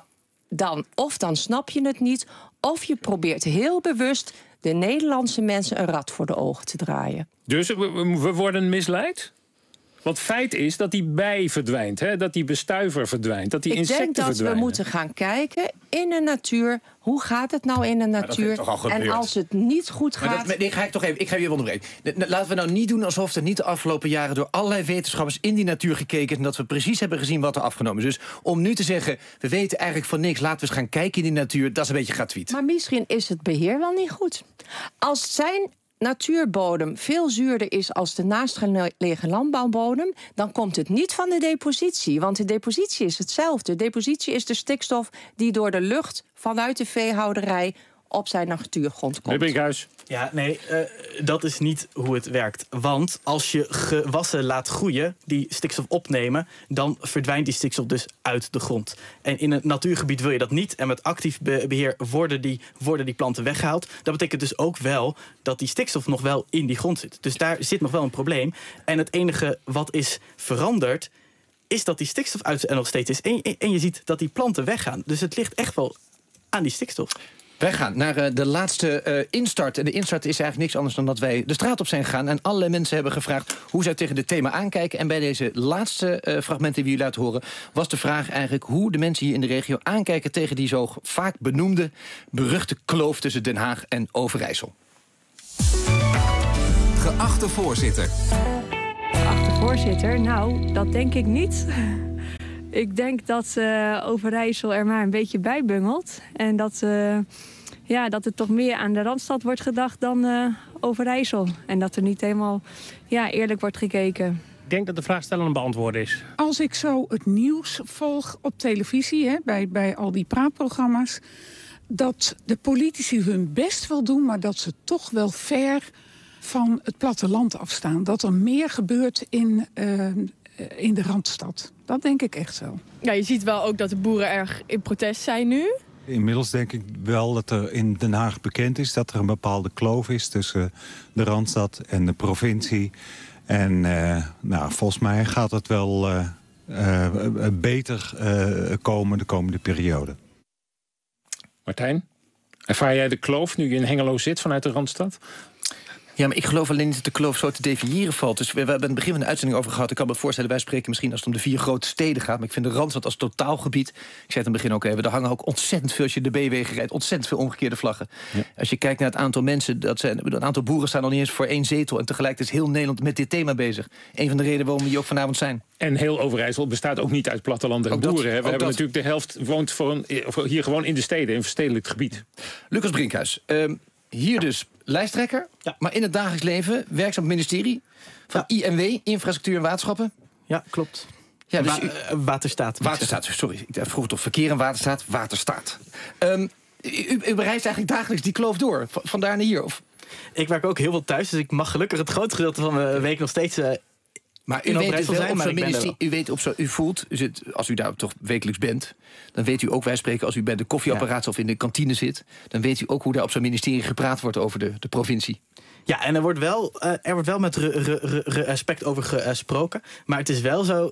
dan snap je het niet, of je probeert heel bewust de Nederlandse mensen een rad voor de ogen te draaien. Dus we worden misleid? Want feit is dat die bij verdwijnt, hè? Dat die bestuiver verdwijnt, dat die insecten verdwijnen. Ik denk dat we moeten gaan kijken in de natuur. Hoe gaat het nou in de natuur? En als het niet goed gaat... Ik ga je onderbreken. Laten we nou niet doen alsof er niet de afgelopen jaren door allerlei wetenschappers in die natuur gekeken is en dat we precies hebben gezien wat er afgenomen is. Dus om nu te zeggen, we weten eigenlijk van niks, laten we eens gaan kijken in die natuur, dat is een beetje gratuit. Maar misschien is het beheer wel niet goed. Als zijn natuurbodem veel zuurder is als de naastgelegen landbouwbodem, dan komt het niet van de depositie. Want de depositie is hetzelfde. De depositie is de stikstof die door de lucht vanuit de veehouderij op zijn natuurgrond komt. Brinkhuis. Ja, nee, dat is niet hoe het werkt. Want als je gewassen laat groeien die stikstof opnemen, dan verdwijnt die stikstof dus uit de grond. En in een natuurgebied wil je dat niet. En met actief beheer worden die planten weggehaald. Dat betekent dus ook wel dat die stikstof nog wel in die grond zit. Dus daar zit nog wel een probleem. En het enige wat is veranderd, is dat die stikstof uit er nog steeds is. En je ziet dat die planten weggaan. Dus het ligt echt wel aan die stikstof. Wij gaan naar de laatste instart. En de instart is eigenlijk niks anders dan dat wij de straat op zijn gegaan en allerlei mensen hebben gevraagd hoe zij tegen dit thema aankijken. En bij deze laatste fragmenten die jullie laten horen, was de vraag eigenlijk hoe de mensen hier in de regio aankijken tegen die zo vaak benoemde, beruchte kloof tussen Den Haag en Overijssel. Geachte voorzitter. Geachte voorzitter, nou, dat denk ik niet. Ik denk dat Overijssel er maar een beetje bij bungelt. En dat het toch meer aan de Randstad wordt gedacht dan Overijssel. En dat er niet helemaal eerlijk wordt gekeken. Ik denk dat de vraagsteller een beantwoorden is. Als ik zo het nieuws volg op televisie, bij al die praatprogramma's, dat de politici hun best wel doen, maar dat ze toch wel ver van het platteland afstaan. Dat er meer gebeurt in de Randstad. Dat denk ik echt zo. Ja, je ziet wel ook dat de boeren erg in protest zijn nu. Inmiddels denk ik wel dat er in Den Haag bekend is dat er een bepaalde kloof is tussen de Randstad en de provincie. En volgens mij gaat het wel beter komen de komende periode. Martijn, ervaar jij de kloof nu je in Hengelo zit vanuit de Randstad? Ja, maar ik geloof alleen niet dat de kloof zo te definiëren valt. Dus we hebben het begin van de uitzending over gehad. Ik kan me voorstellen, wij spreken misschien als het om de 4 grote steden gaat. Maar ik vind de Randstad als totaalgebied, ik zei het in het begin ook even, daar hangen ook ontzettend veel, als je de B-wegen rijdt, ontzettend veel omgekeerde vlaggen. Ja. Als je kijkt naar het aantal mensen, een aantal boeren staan al niet eens voor 1 zetel. En tegelijk is heel Nederland met dit thema bezig. Een van de redenen waarom we hier ook vanavond zijn. En heel Overijssel bestaat ook niet uit platteland en ook boeren. Dat, we hebben natuurlijk de helft woont hier gewoon in de steden, in verstedelijk gebied. Lucas Brinkhuis, hier dus lijsttrekker, maar in het dagelijks leven werkzaam op het ministerie van INW, Infrastructuur en Waterschappen. Ja, klopt. Ja, dus Waterstaat. Waterstaat, sorry. Ik vroeg toch verkeer en waterstaat, Waterstaat. U bereist eigenlijk dagelijks die kloof door, vandaar naar hier? Of? Ik werk ook heel veel thuis, dus ik mag gelukkig het grootste gedeelte van mijn week nog steeds maar u weet dus wel op zo'n ministerie, u voelt, als u daar toch wekelijks bent, dan weet u ook, wij spreken als u bij de koffieapparaat of in de kantine zit, dan weet u ook hoe daar op zo'n ministerie gepraat wordt over de provincie. Ja, en er wordt wel met respect over gesproken, maar het is wel zo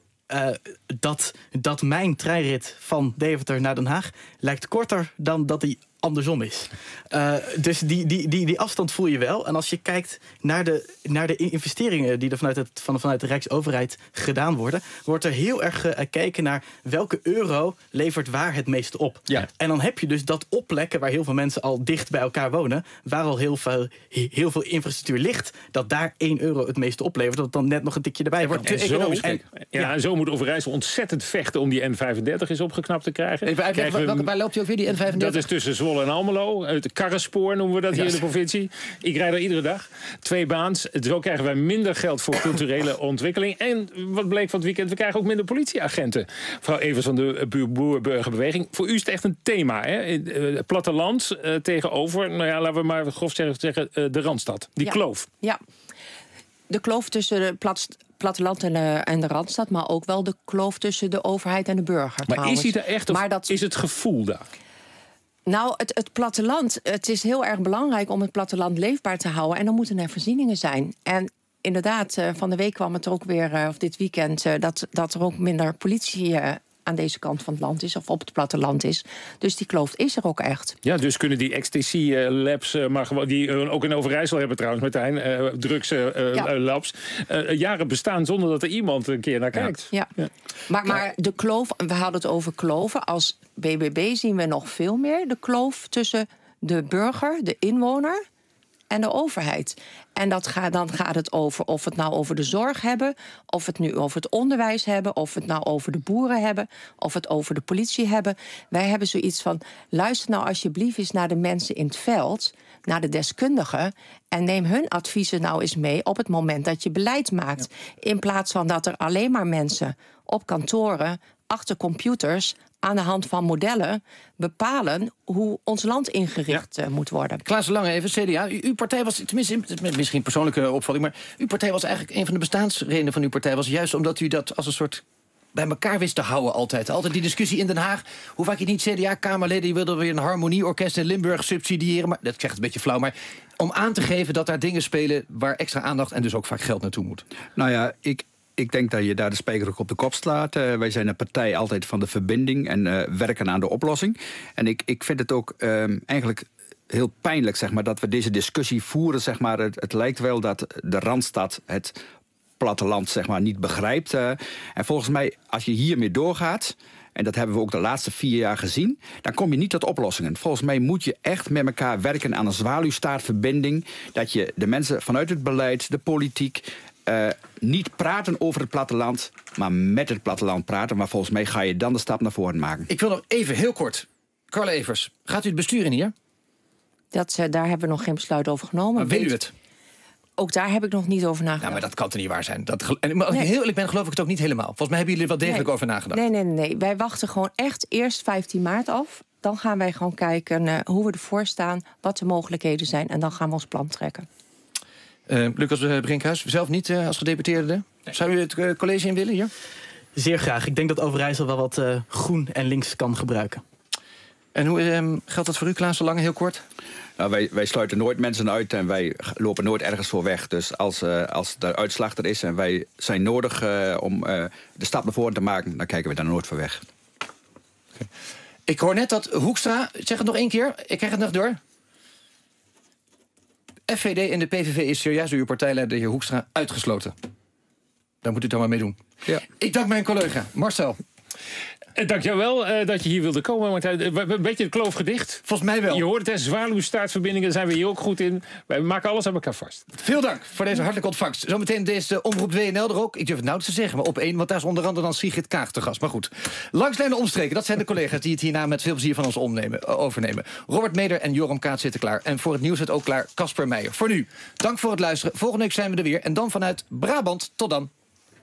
dat mijn treinrit van Deventer naar Den Haag lijkt korter dan dat die andersom is. Dus die afstand voel je wel. En als je kijkt naar de investeringen die er vanuit de Rijksoverheid gedaan worden, wordt er heel erg gekeken naar welke euro levert waar het meest op. Ja. En dan heb je dus dat op plekken waar heel veel mensen al dicht bij elkaar wonen, waar al heel veel infrastructuur ligt, dat daar 1 euro het meeste oplevert, dat dan net nog een tikje erbij wordt. En zo moet Overijssel ontzettend vechten om die N35 eens opgeknapt te krijgen. Waar loopt u ook weer, die N35? Dat is tussen Zwolle en Almelo. Het karrenspoor noemen we dat hier in de provincie. Ik rijd er iedere dag. 2 baans. Zo krijgen wij minder geld voor culturele ontwikkeling. En wat bleek van het weekend, we krijgen ook minder politieagenten. Mevrouw Evers van de Boer-Burgerbeweging. Voor u is het echt een thema, hè? Platteland tegenover, laten we maar grof zeggen, de Randstad. Die kloof. Ja, de kloof tussen de platteland en de Randstad, maar ook wel de kloof tussen de overheid en de burger. Maar trouwens. Is hij er echt, of is het gevoel daar? Nou, het platteland, het is heel erg belangrijk om het platteland leefbaar te houden. En dan moeten er voorzieningen zijn. En inderdaad, van de week kwam het er ook weer, of dit weekend, dat er ook minder politie aan deze kant van het land is, of op het platteland is. Dus die kloof is er ook echt. Ja, dus kunnen die ecstasy-labs, die ook in Overijssel hebben trouwens, Martijn, drugs-labs, jaren bestaan zonder dat er iemand een keer naar kijkt. Ja. Maar de kloof, we hadden het over kloven. Als BBB zien we nog veel meer de kloof tussen de burger, de inwoner en de overheid. En dan gaat het over of we het nou over de zorg hebben, of we het nu over het onderwijs hebben, of we het nou over de boeren hebben, of we het over de politie hebben. Wij hebben zoiets van, luister nou alsjeblieft eens naar de mensen in het veld, naar de deskundigen, en neem hun adviezen nou eens mee op het moment dat je beleid maakt. Ja. In plaats van dat er alleen maar mensen op kantoren, achter computers, aan de hand van modellen bepalen hoe ons land ingericht moet worden. Klaas Lange even, CDA. Uw partij was, tenminste, misschien persoonlijke opvatting, maar uw partij was eigenlijk een van de bestaansredenen van uw partij was juist omdat u dat als een soort bij elkaar wist te houden altijd. Altijd die discussie in Den Haag. Hoe vaak je niet CDA-kamerleden, die wilden weer een harmonieorkest in Limburg subsidiëren. Maar dat zegt een beetje flauw, maar om aan te geven dat daar dingen spelen waar extra aandacht en dus ook vaak geld naartoe moet. Nou ja, ik denk dat je daar de spijker ook op de kop slaat. Wij zijn een partij altijd van de verbinding en werken aan de oplossing. En ik vind het ook eigenlijk heel pijnlijk, zeg maar, dat we deze discussie voeren. Zeg maar. Het lijkt wel dat de Randstad het platteland, zeg maar, niet begrijpt. En volgens mij, als je hiermee doorgaat, en dat hebben we ook de laatste 4 jaar gezien, dan kom je niet tot oplossingen. Volgens mij moet je echt met elkaar werken aan een zwaluwstaartverbinding. Dat je de mensen vanuit het beleid, de politiek, niet praten over het platteland, maar met het platteland praten. Maar volgens mij ga je dan de stap naar voren maken. Ik wil nog even heel kort. Carla Evers, gaat u het bestuur in hier? Daar hebben we nog geen besluit over genomen. Maar wil u het? ook daar heb ik nog niet over nagedacht. Nou, maar dat kan toch niet waar zijn? Maar als ik heel eerlijk ben, geloof ik het ook niet helemaal. Volgens mij hebben jullie er wel degelijk over nagedacht. Nee. Wij wachten gewoon echt eerst 15 maart af. Dan gaan wij gewoon kijken hoe we ervoor staan, wat de mogelijkheden zijn. En dan gaan we ons plan trekken. Lucas Brinkhuis, zelf niet als gedeputeerde. Nee. Zou u het college in willen hier? Zeer graag. Ik denk dat Overijssel wel wat groen en links kan gebruiken. En hoe geldt dat voor u, Klaas, Lange, heel kort? Nou, wij sluiten nooit mensen uit en wij lopen nooit ergens voor weg. Dus als de uitslag er is en wij zijn nodig om de stap naar voren te maken, dan kijken we daar nooit voor weg. Okay. Ik hoor net dat Hoekstra, zeg het nog 1 keer, ik krijg het nog door. FVD en de PVV is serieus door uw partijleider, de heer Hoekstra, uitgesloten. Daar moet u het dan maar mee doen. Ja. Ik dank mijn collega Marcel. Dank jou wel dat je hier wilde komen, Martijn. Een beetje de kloof gedicht. Volgens mij wel. Je hoort het, zwaluwstaartverbindingen, daar zijn we hier ook goed in. Wij maken alles aan elkaar vast. Veel dank voor deze hartelijke ontvangst. Zometeen deze omroep WNL er ook. Ik durf het nou te zeggen, maar op 1, want daar is onder andere dan Sigrid Kaag te gast. Maar goed, langslijnen omstreken, dat zijn de collega's die het hierna met veel plezier van ons overnemen. Robert Meder en Joram Kaat zitten klaar. En voor het nieuws zit ook klaar Casper Meijer. Voor nu, dank voor het luisteren. Volgende week zijn we er weer. En dan vanuit Brabant. Tot dan.